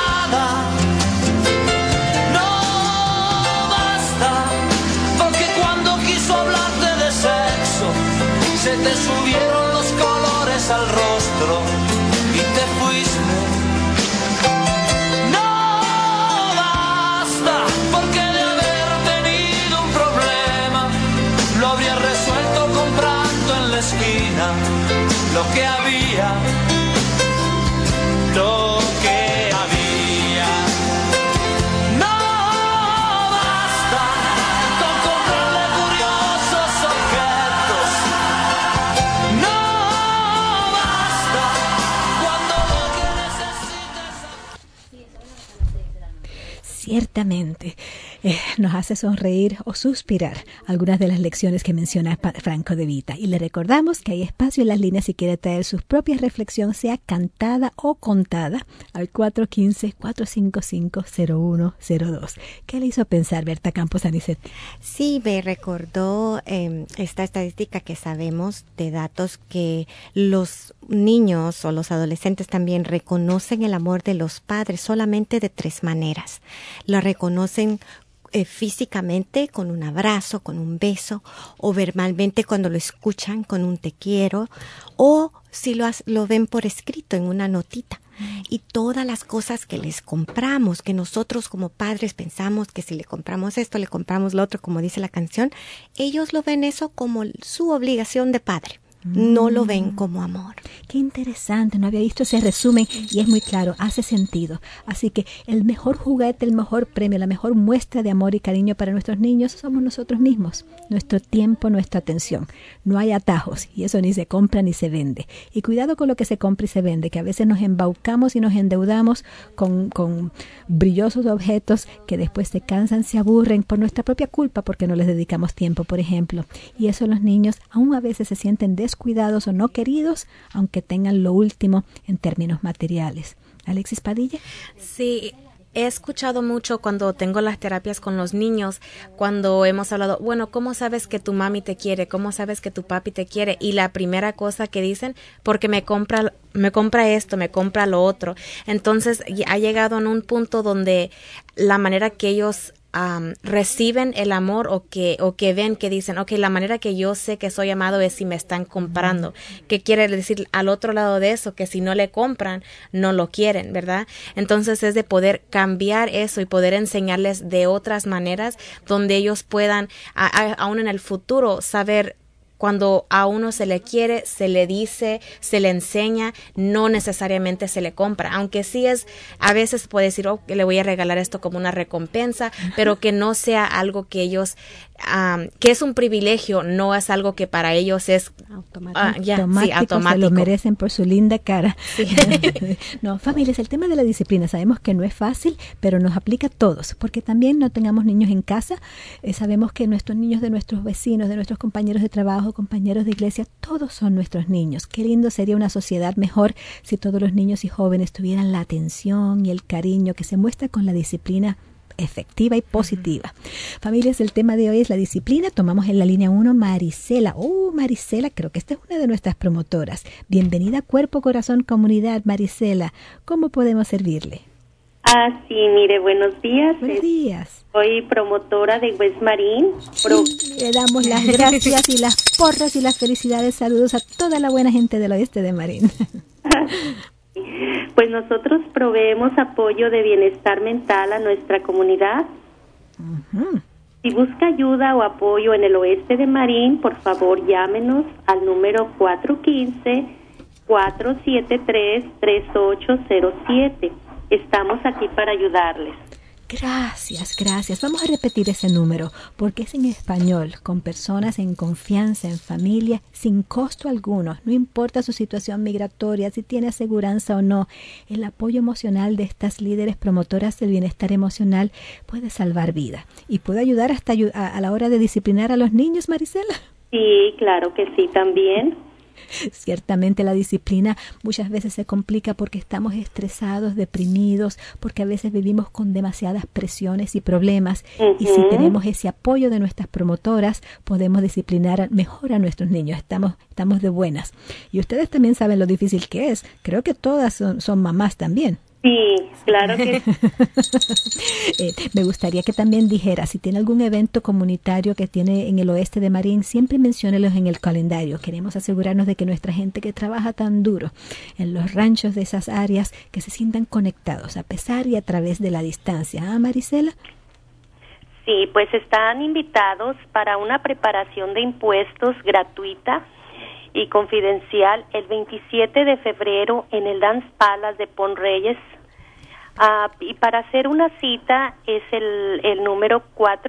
Se te subieron los colores al rostro y te fuiste. No basta, porque de haber tenido un problema lo habría resuelto comprando en la esquina lo que había, lo que había. Ciertamente nos hace sonreír o suspirar algunas de las lecciones que menciona Franco de Vita. Y le recordamos que hay espacio en las líneas si quiere traer sus propias reflexiones, sea cantada o contada, al 415-455-0102. ¿Qué le hizo pensar Berta Campos Anicetti? Sí, me recordó esta estadística que sabemos de datos que los niños o los adolescentes también reconocen el amor de los padres solamente de 3 maneras. Lo reconocen físicamente con un abrazo, con un beso, o verbalmente cuando lo escuchan con un te quiero, o si lo ven por escrito en una notita. Y todas las cosas que les compramos, que nosotros como padres pensamos que si le compramos esto, le compramos lo otro, como dice la canción, ellos lo ven eso como su obligación de padre. No lo ven como amor. Qué interesante, no había visto ese resumen y es muy claro, hace sentido. Así que el mejor juguete, el mejor premio, la mejor muestra de amor y cariño para nuestros niños somos nosotros mismos. Nuestro tiempo, nuestra atención. No hay atajos y eso ni se compra ni se vende. Y cuidado con lo que se compra y se vende, que a veces nos embaucamos y nos endeudamos con brillosos objetos que después se cansan, se aburren por nuestra propia culpa porque no les dedicamos tiempo, por ejemplo. Y eso los niños aún a veces se sienten descuidados o no queridos, aunque tengan lo último en términos materiales. Alexis Padilla. Sí, he escuchado mucho cuando tengo las terapias con los niños, cuando hemos hablado, bueno, ¿cómo sabes que tu mami te quiere? ¿Cómo sabes que tu papi te quiere? Y la primera cosa que dicen, porque me compra esto, me compra lo otro. Entonces ha llegado en un punto donde la manera que ellos reciben el amor o que ven, que dicen, ok, la manera que yo sé que soy amado es si me están comprando. ¿Qué quiere decir al otro lado de eso? Que si no le compran, no lo quieren, ¿verdad? Entonces es de poder cambiar eso y poder enseñarles de otras maneras donde ellos puedan, aún en el futuro, saber cuando a uno se le quiere, se le dice, se le enseña, no necesariamente se le compra, aunque sí es, a veces puede decir, oh, le voy a regalar esto como una recompensa, pero que no sea algo que ellos, que es un privilegio, no es algo que para ellos es automático. Se lo merecen por su linda cara. Sí. No, familias, el tema de la disciplina, sabemos que no es fácil, pero nos aplica a todos, porque también no tengamos niños en casa, sabemos que nuestros niños de nuestros vecinos, de nuestros compañeros de trabajo, compañeros de iglesia, todos son nuestros niños. Qué lindo sería una sociedad mejor si todos los niños y jóvenes tuvieran la atención y el cariño que se muestra con la disciplina efectiva y positiva. Familias, el tema de hoy es la disciplina. Tomamos en la línea 1 Marisela. Marisela, creo que esta es una de nuestras promotoras. Bienvenida a Cuerpo, Corazón, Comunidad, Marisela. ¿Cómo podemos servirle? Sí, mire, buenos días. Buenos días. Soy promotora de West Marine. Le damos las gracias y las porras y las felicidades. Saludos a toda la buena gente del oeste de Marín. Pues nosotros proveemos apoyo de bienestar mental a nuestra comunidad. Uh-huh. Si busca ayuda o apoyo en el oeste de Marín, por favor llámenos al número 415-473-3807. Estamos aquí para ayudarles. Gracias. Vamos a repetir ese número porque es en español, con personas en confianza, en familia, sin costo alguno. No importa su situación migratoria, si tiene aseguranza o no. El apoyo emocional de estas líderes promotoras del bienestar emocional puede salvar vida y puede ayudar hasta a la hora de disciplinar a los niños, Marisela. Sí, claro que sí, también. Ciertamente la disciplina muchas veces se complica porque estamos estresados, deprimidos, porque a veces vivimos con demasiadas presiones y problemas. Uh-huh. Y si tenemos ese apoyo de nuestras promotoras, podemos disciplinar mejor a nuestros niños. Estamos de buenas. Y ustedes también saben lo difícil que es. Creo que todas son mamás también. Sí, claro que me gustaría que también dijera, si tiene algún evento comunitario que tiene en el oeste de Marín, siempre menciónelos en el calendario. Queremos asegurarnos de que nuestra gente que trabaja tan duro en los ranchos de esas áreas, que se sientan conectados a pesar y a través de la distancia. Marisela? Sí, pues están invitados para una preparación de impuestos gratuita y confidencial el 27 de febrero en el Dance Palace de Pon Reyes. Y para hacer una cita es el número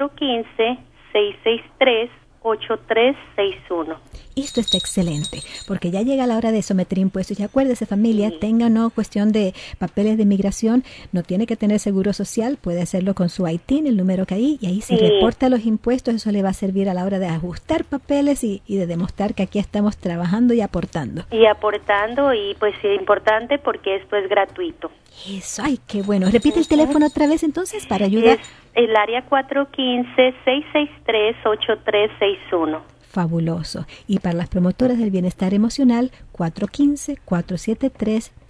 415-663-8361. Esto está excelente, porque ya llega la hora de someter impuestos. Y acuérdese, familia, tenga o no cuestión de papeles de inmigración, no tiene que tener seguro social, puede hacerlo con su ITIN, el número que hay, y ahí si reporta los impuestos, eso le va a servir a la hora de ajustar papeles y de demostrar que aquí estamos trabajando y aportando. Y pues es importante porque esto es gratuito. Eso, ay, qué bueno. Repite el teléfono otra vez entonces para ayudar. Es el área 415-663-8361. Fabuloso. Y para las promotoras del bienestar emocional,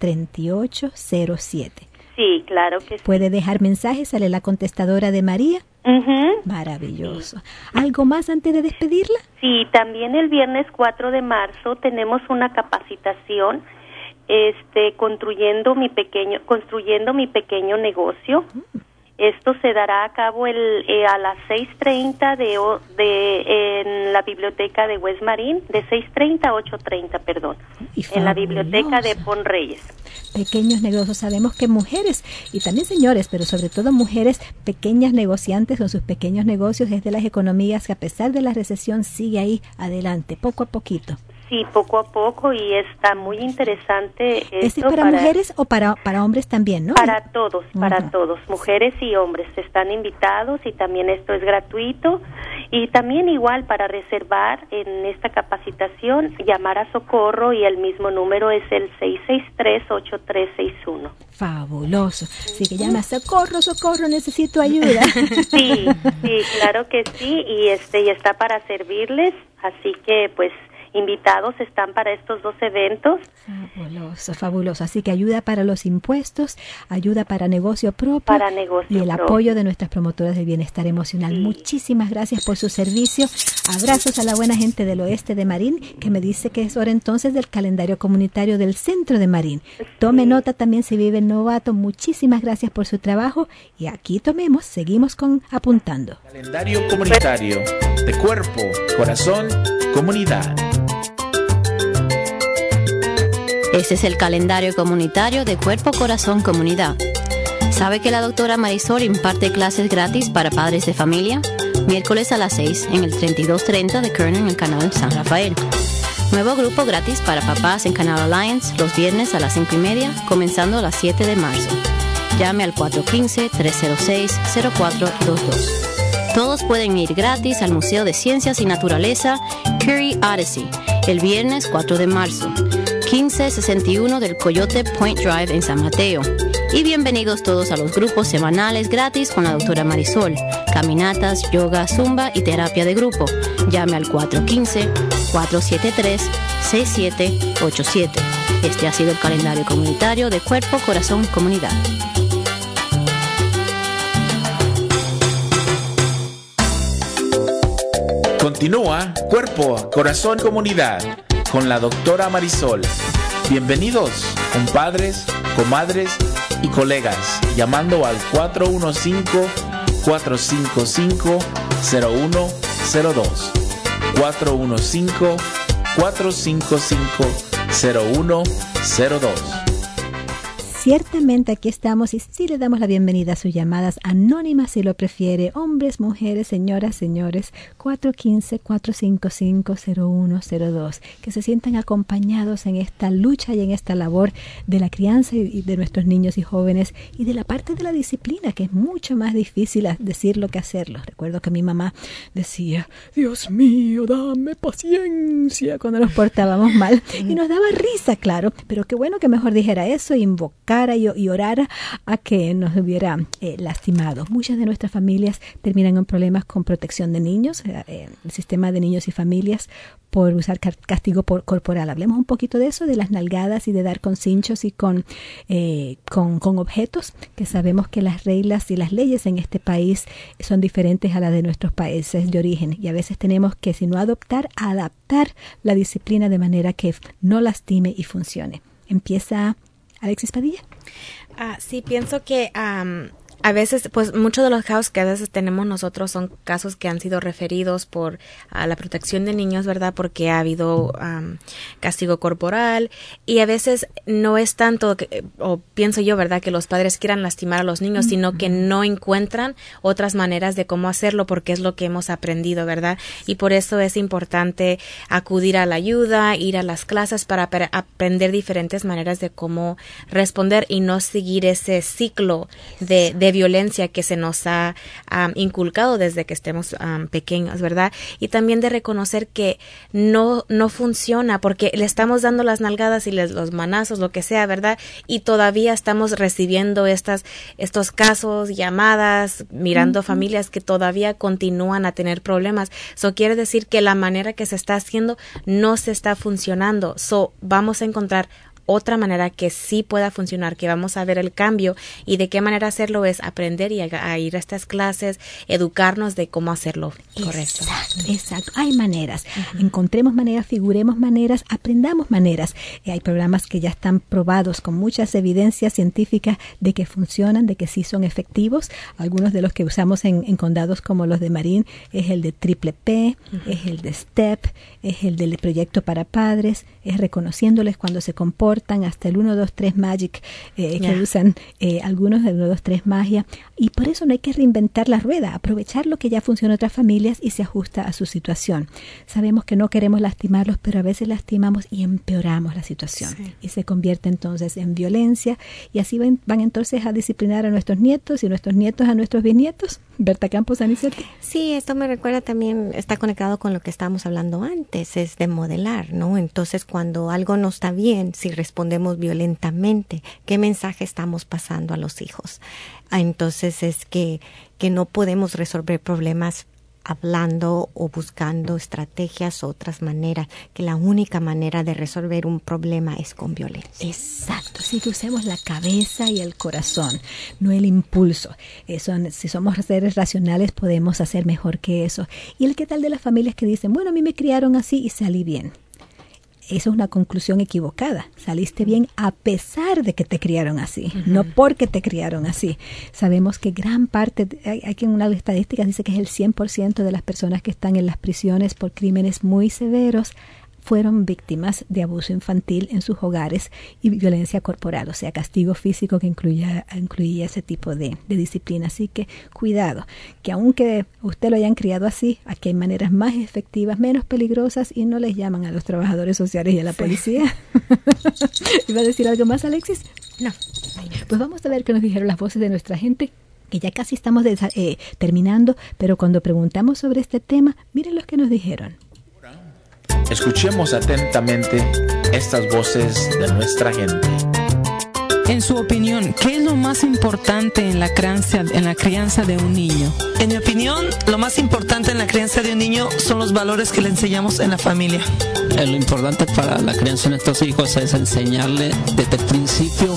415-473-3807. Sí, claro que sí. Puede dejar mensajes, sale la contestadora de María. Maravilloso. ¿Algo más antes de despedirla? Sí, también el viernes 4 de marzo tenemos una capacitación construyendo mi pequeño negocio. Esto se dará a cabo a las 6:30 en la biblioteca de West Marine, de 6:30 a 8:30, perdón, en la biblioteca de Pon Reyes. Pequeños negocios, sabemos que mujeres y también señores, pero sobre todo mujeres pequeñas negociantes con sus pequeños negocios es de las economías que a pesar de la recesión sigue ahí adelante, poco a poquito. Sí, poco a poco, y está muy interesante. ¿Es para mujeres o para hombres también, no? Para todos, mujeres y hombres están invitados, y también esto es gratuito. Y también igual para reservar en esta capacitación, llamar a Socorro, y el mismo número es el 663-8361. Fabuloso. Así que llama Socorro, necesito ayuda. Sí, claro que sí, y está para servirles, así que pues invitados están para estos dos eventos. Fabuloso. Así que ayuda para los impuestos, ayuda para negocio propio y el apoyo de nuestras promotoras del bienestar emocional. Sí. Muchísimas gracias por su servicio. Abrazos a la buena gente del oeste de Marín, que me dice que es hora entonces del calendario comunitario del centro de Marín. Tome nota también si vive en Novato. Muchísimas gracias por su trabajo y aquí seguimos apuntando. Calendario comunitario de cuerpo, corazón, comunidad. Este es el calendario comunitario de Cuerpo, Corazón, Comunidad. ¿Sabe que la doctora Marisol imparte clases gratis para padres de familia? Miércoles a las 6 en el 3230 de Kerner en el canal San Rafael. Nuevo grupo gratis para papás en Canal Alliance los viernes a las 5:30, comenzando a las 7 de marzo. Llame al 415-306-0422. Todos pueden ir gratis al Museo de Ciencias y Naturaleza Curie Odyssey el viernes 4 de marzo. 1561 del Coyote Point Drive en San Mateo. Y bienvenidos todos a los grupos semanales gratis con la doctora Marisol. Caminatas, yoga, zumba y terapia de grupo. Llame al 415-473-6787. Este ha sido el calendario comunitario de Cuerpo, Corazón, Comunidad. Continúa Cuerpo, Corazón, Comunidad con la doctora Marisol. Bienvenidos, compadres, comadres y colegas, llamando al 415-455-0102. 415-455-0102. Ciertamente aquí estamos y sí le damos la bienvenida a sus llamadas anónimas si lo prefiere, hombres, mujeres, señoras, señores, 415-455-0102, que se sientan acompañados en esta lucha y en esta labor de la crianza y de nuestros niños y jóvenes y de la parte de la disciplina, que es mucho más difícil decirlo que hacerlo. Recuerdo que mi mamá decía, Dios mío, dame paciencia cuando nos portábamos mal y nos daba risa, claro, pero qué bueno que mejor dijera eso, invocar y orar a que nos hubiera lastimado. Muchas de nuestras familias terminan en problemas con protección de niños, el sistema de niños y familias por usar castigo corporal. Hablemos un poquito de eso, de las nalgadas y de dar con cinchos y con objetos, que sabemos que las reglas y las leyes en este país son diferentes a las de nuestros países de origen y a veces tenemos que, si no adaptar la disciplina de manera que no lastime y funcione. Empieza Alexis Padilla. Sí, pienso que a veces, pues muchos de los casos que a veces tenemos nosotros son casos que han sido referidos por la protección de niños, ¿verdad? Porque ha habido castigo corporal y a veces no es tanto, o pienso yo, ¿verdad? Que los padres quieran lastimar a los niños, sino que no encuentran otras maneras de cómo hacerlo porque es lo que hemos aprendido, ¿verdad? Y por eso es importante acudir a la ayuda, ir a las clases para aprender diferentes maneras de cómo responder y no seguir ese ciclo de violencia que se nos ha inculcado desde que estemos pequeños, ¿verdad? Y también de reconocer que no funciona porque le estamos dando las nalgadas y los manazos, lo que sea, ¿verdad? Y todavía estamos recibiendo estos casos, llamadas, mirando familias que todavía continúan a tener problemas. Eso quiere decir que la manera que se está haciendo no se está funcionando. Vamos a encontrar otra manera que sí pueda funcionar, que vamos a ver el cambio, y de qué manera hacerlo es aprender y a ir a estas clases, educarnos de cómo hacerlo correcto. Exacto. Hay maneras. Encontremos maneras, figuremos maneras, aprendamos maneras. Hay programas que ya están probados con muchas evidencias científicas de que funcionan, de que sí son efectivos. Algunos de los que usamos en condados como los de Marín es el de Triple P, es el de STEP, es el del proyecto para padres, es reconociéndoles cuando se comportan, hasta el 1, 2, 3 Magic que usan algunos del 1, 2, 3 Magia. Y por eso no hay que reinventar la rueda, aprovechar lo que ya funciona en otras familias y se ajusta a su situación. Sabemos que no queremos lastimarlos, pero a veces lastimamos y empeoramos la situación. Sí. Y se convierte entonces en violencia, y así van entonces a disciplinar a nuestros nietos y nuestros nietos a nuestros bisnietos. Berta Campos, Aniceto. Sí, esto me recuerda también, está conectado con lo que estábamos hablando antes, es de modelar, ¿no? Entonces, cuando algo no está bien, si respondemos violentamente, ¿qué mensaje estamos pasando a los hijos? Entonces, es que no podemos resolver problemas hablando o buscando estrategias, otras maneras, que la única manera de resolver un problema es con violencia. Exacto, sí, que usemos la cabeza y el corazón, no el impulso. Si somos seres racionales podemos hacer mejor que eso. ¿Y el qué tal de las familias que dicen, bueno, a mí me criaron así y salí bien? Eso es una conclusión equivocada. Saliste bien a pesar de que te criaron así, no porque te criaron así. Sabemos que gran parte, hay que en una estadística dice que es el 100% de las personas que están en las prisiones por crímenes muy severos fueron víctimas de abuso infantil en sus hogares y violencia corporal, o sea, castigo físico que incluía ese tipo de disciplina. Así que cuidado, que aunque usted lo hayan criado así, aquí hay maneras más efectivas, menos peligrosas, y no les llaman a los trabajadores sociales y a la policía. ¿Iba a decir algo más, Alexis? No. Pues vamos a ver qué nos dijeron las voces de nuestra gente, que ya casi estamos terminando, pero cuando preguntamos sobre este tema, miren los que nos dijeron. Escuchemos atentamente estas voces de nuestra gente. En su opinión, ¿qué es lo más importante en la crianza de un niño? En mi opinión, lo más importante en la crianza de un niño son los valores que le enseñamos en la familia. Lo importante para la crianza de nuestros hijos es enseñarle desde el principio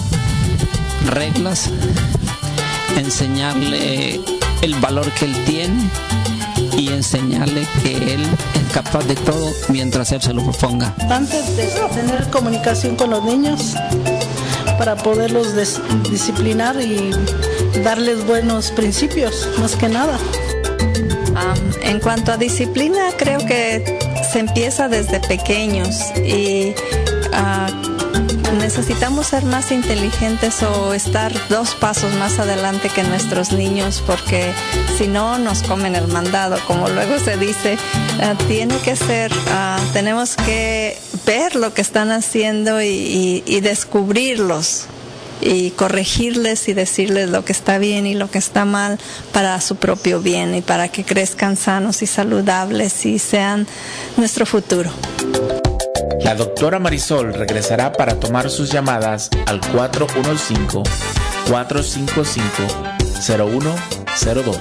reglas, enseñarle el valor que él tiene y enseñarle que él es capaz de todo mientras él se lo proponga. Antes de tener comunicación con los niños para poderlos disciplinar y darles buenos principios, más que nada. En cuanto a disciplina, creo que se empieza desde pequeños y necesitamos ser más inteligentes o estar 2 pasos más adelante que nuestros niños, porque si no nos comen el mandado, como luego se dice. Tiene que ser, tenemos que ver lo que están haciendo y descubrirlos y corregirles y decirles lo que está bien y lo que está mal para su propio bien y para que crezcan sanos y saludables y sean nuestro futuro. La doctora Marisol regresará para tomar sus llamadas al 415-455-0102.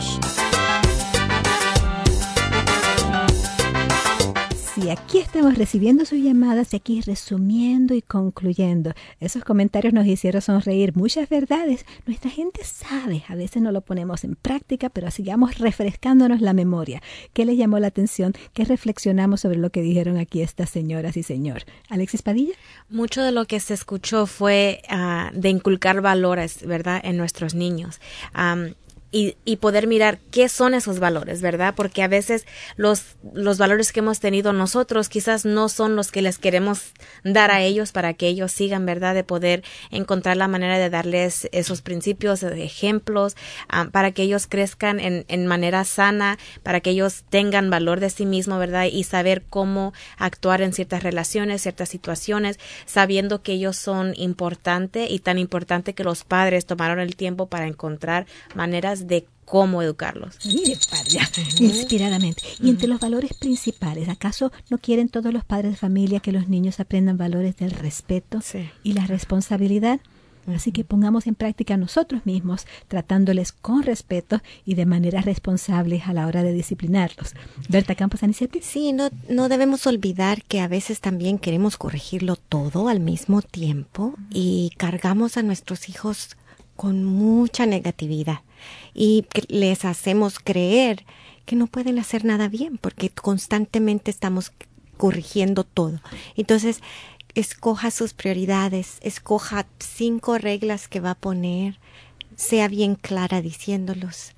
Sí, aquí estamos recibiendo sus llamadas y aquí resumiendo y concluyendo. Esos comentarios nos hicieron sonreír. Muchas verdades. Nuestra gente sabe, a veces no lo ponemos en práctica, pero sigamos refrescándonos la memoria. ¿Qué les llamó la atención? ¿Qué reflexionamos sobre lo que dijeron aquí estas señoras y señor? Alexis Padilla. Mucho de lo que se escuchó fue de inculcar valores, ¿verdad?, en nuestros niños. Y poder mirar qué son esos valores, ¿verdad? Porque a veces los valores que hemos tenido nosotros quizás no son los que les queremos dar a ellos para que ellos sigan, ¿verdad? De poder encontrar la manera de darles esos principios, ejemplos, para que ellos crezcan en manera sana, para que ellos tengan valor de sí mismos, ¿verdad? Y saber cómo actuar en ciertas relaciones, ciertas situaciones, sabiendo que ellos son importantes y tan importante que los padres tomaron el tiempo para encontrar maneras de cómo educarlos. Mire, padre, inspiradamente. Y entre los valores principales, ¿acaso no quieren todos los padres de familia que los niños aprendan valores del respeto y la responsabilidad? Así que pongamos en práctica nosotros mismos, tratándoles con respeto y de manera responsable a la hora de disciplinarlos. Berta Campos Anicetti. Sí, no debemos olvidar que a veces también queremos corregirlo todo al mismo tiempo y cargamos a nuestros hijos con mucha negatividad y les hacemos creer que no pueden hacer nada bien porque constantemente estamos corrigiendo todo. Entonces, escoja sus prioridades, escoja 5 reglas que va a poner, sea bien clara diciéndolos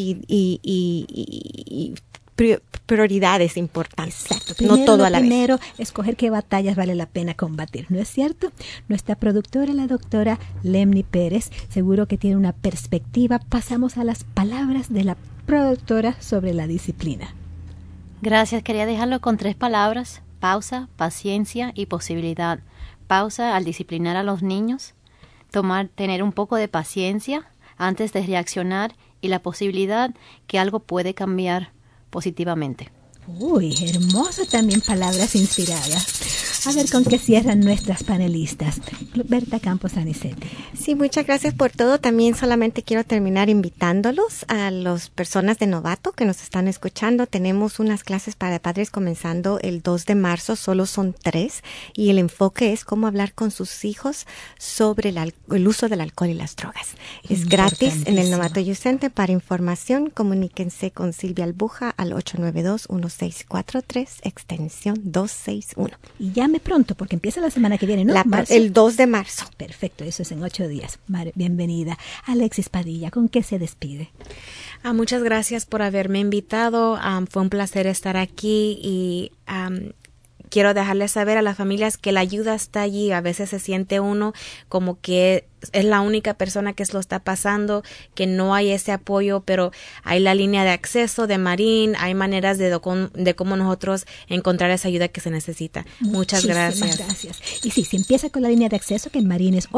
y prioridades importantes. Exacto. Primero, no todo a la vez. Primero, escoger qué batallas vale la pena combatir, ¿no es cierto? Nuestra productora, la doctora Lemni Pérez, seguro que tiene una perspectiva. Pasamos a las palabras de la productora sobre la disciplina. Gracias, quería dejarlo con 3 palabras: pausa, paciencia y posibilidad. Pausa al disciplinar a los niños, tener un poco de paciencia antes de reaccionar y la posibilidad que algo puede cambiar positivamente. Uy, hermoso también, palabras inspiradas. A ver con qué cierran nuestras panelistas. Berta Campos Anicetti. Sí, muchas gracias por todo. También solamente quiero terminar invitándolos a las personas de novato que nos están escuchando. Tenemos unas clases para padres comenzando el 2 de marzo, solo son 3, y el enfoque es cómo hablar con sus hijos sobre el uso del alcohol y las drogas. Es gratis en el Novato Youth Center. Para información, comuníquense con Silvia Albuja al 892-1643, extensión 261. Y llame pronto, porque empieza la semana que viene, ¿no? El 2 de marzo. Perfecto, eso es en 8 días. Bienvenida. Alexis Padilla, ¿con qué se despide? Muchas gracias por haberme invitado. Fue un placer estar aquí y quiero dejarles saber a las familias que la ayuda está allí. A veces se siente uno como que es la única persona que se lo está pasando, que no hay ese apoyo, pero hay la línea de acceso de Marín, hay maneras de cómo nosotros encontrar esa ayuda que se necesita. Muchas gracias. Y sí, se empieza con la línea de acceso, que en Marín es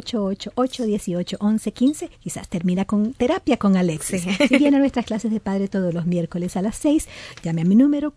888-818-1115, quizás termina con terapia con Alexis. Sí. Si vienen a nuestras clases de padre todos los miércoles a las 6, llame a mi número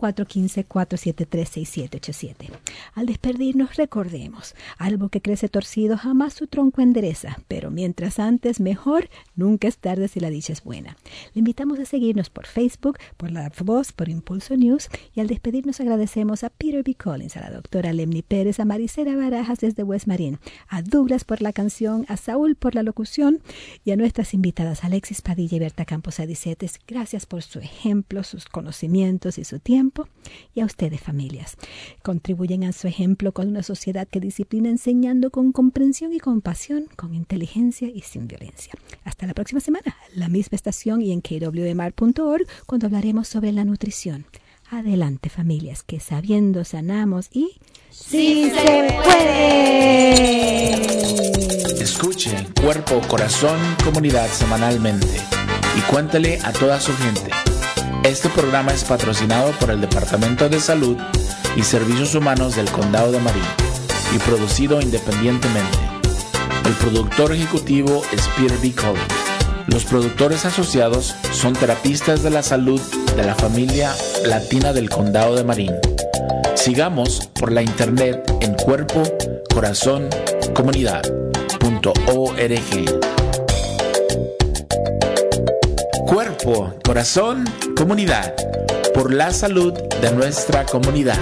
415-473-6787. Al despedirnos, recordemos, árbol que crece torcido jamás su tronco endereza, pero mientras antes mejor, nunca es tarde si la dicha es buena. Le invitamos a seguirnos por Facebook, por La Voz, por Impulso News, y al despedirnos agradecemos a Peter B. Collins, a la doctora Lemni Pérez, a Maricela Barajas desde West Marín, a Douglas por la canción, a Saúl por la locución y a nuestras invitadas Alexis Padilla y Berta Campos Anicetti. Gracias por su ejemplo, sus conocimientos y su tiempo. Y a ustedes, familias, contribuyen a su ejemplo con una sociedad que disciplina enseñando con comprensión y compasión, con inteligencia y sin violencia. Hasta la próxima semana, la misma estación y en kwmr.org, cuando hablaremos sobre la nutrición. Adelante, familias, que sabiendo sanamos y ¡sí se puede! Escuche Cuerpo, Corazón, Comunidad semanalmente y cuéntale a toda su gente. Este programa es patrocinado por el Departamento de Salud y Servicios Humanos del Condado de Marín y producido independientemente. El productor ejecutivo es Peter B. Collins. Los productores asociados son terapistas de la salud de la familia latina del Condado de Marín. Sigamos por la internet en Cuerpo, Corazón, Comunidad.org. Cuerpo, Corazón, Comunidad, por la salud de nuestra comunidad.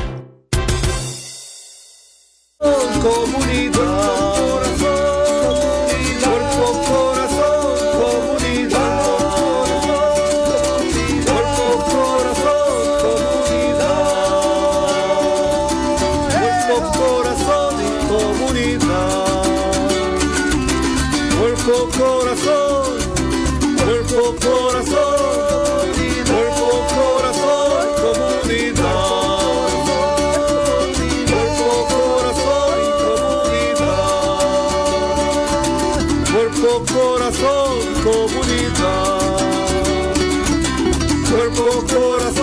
Corazón, comunidad, cuerpo, corazón.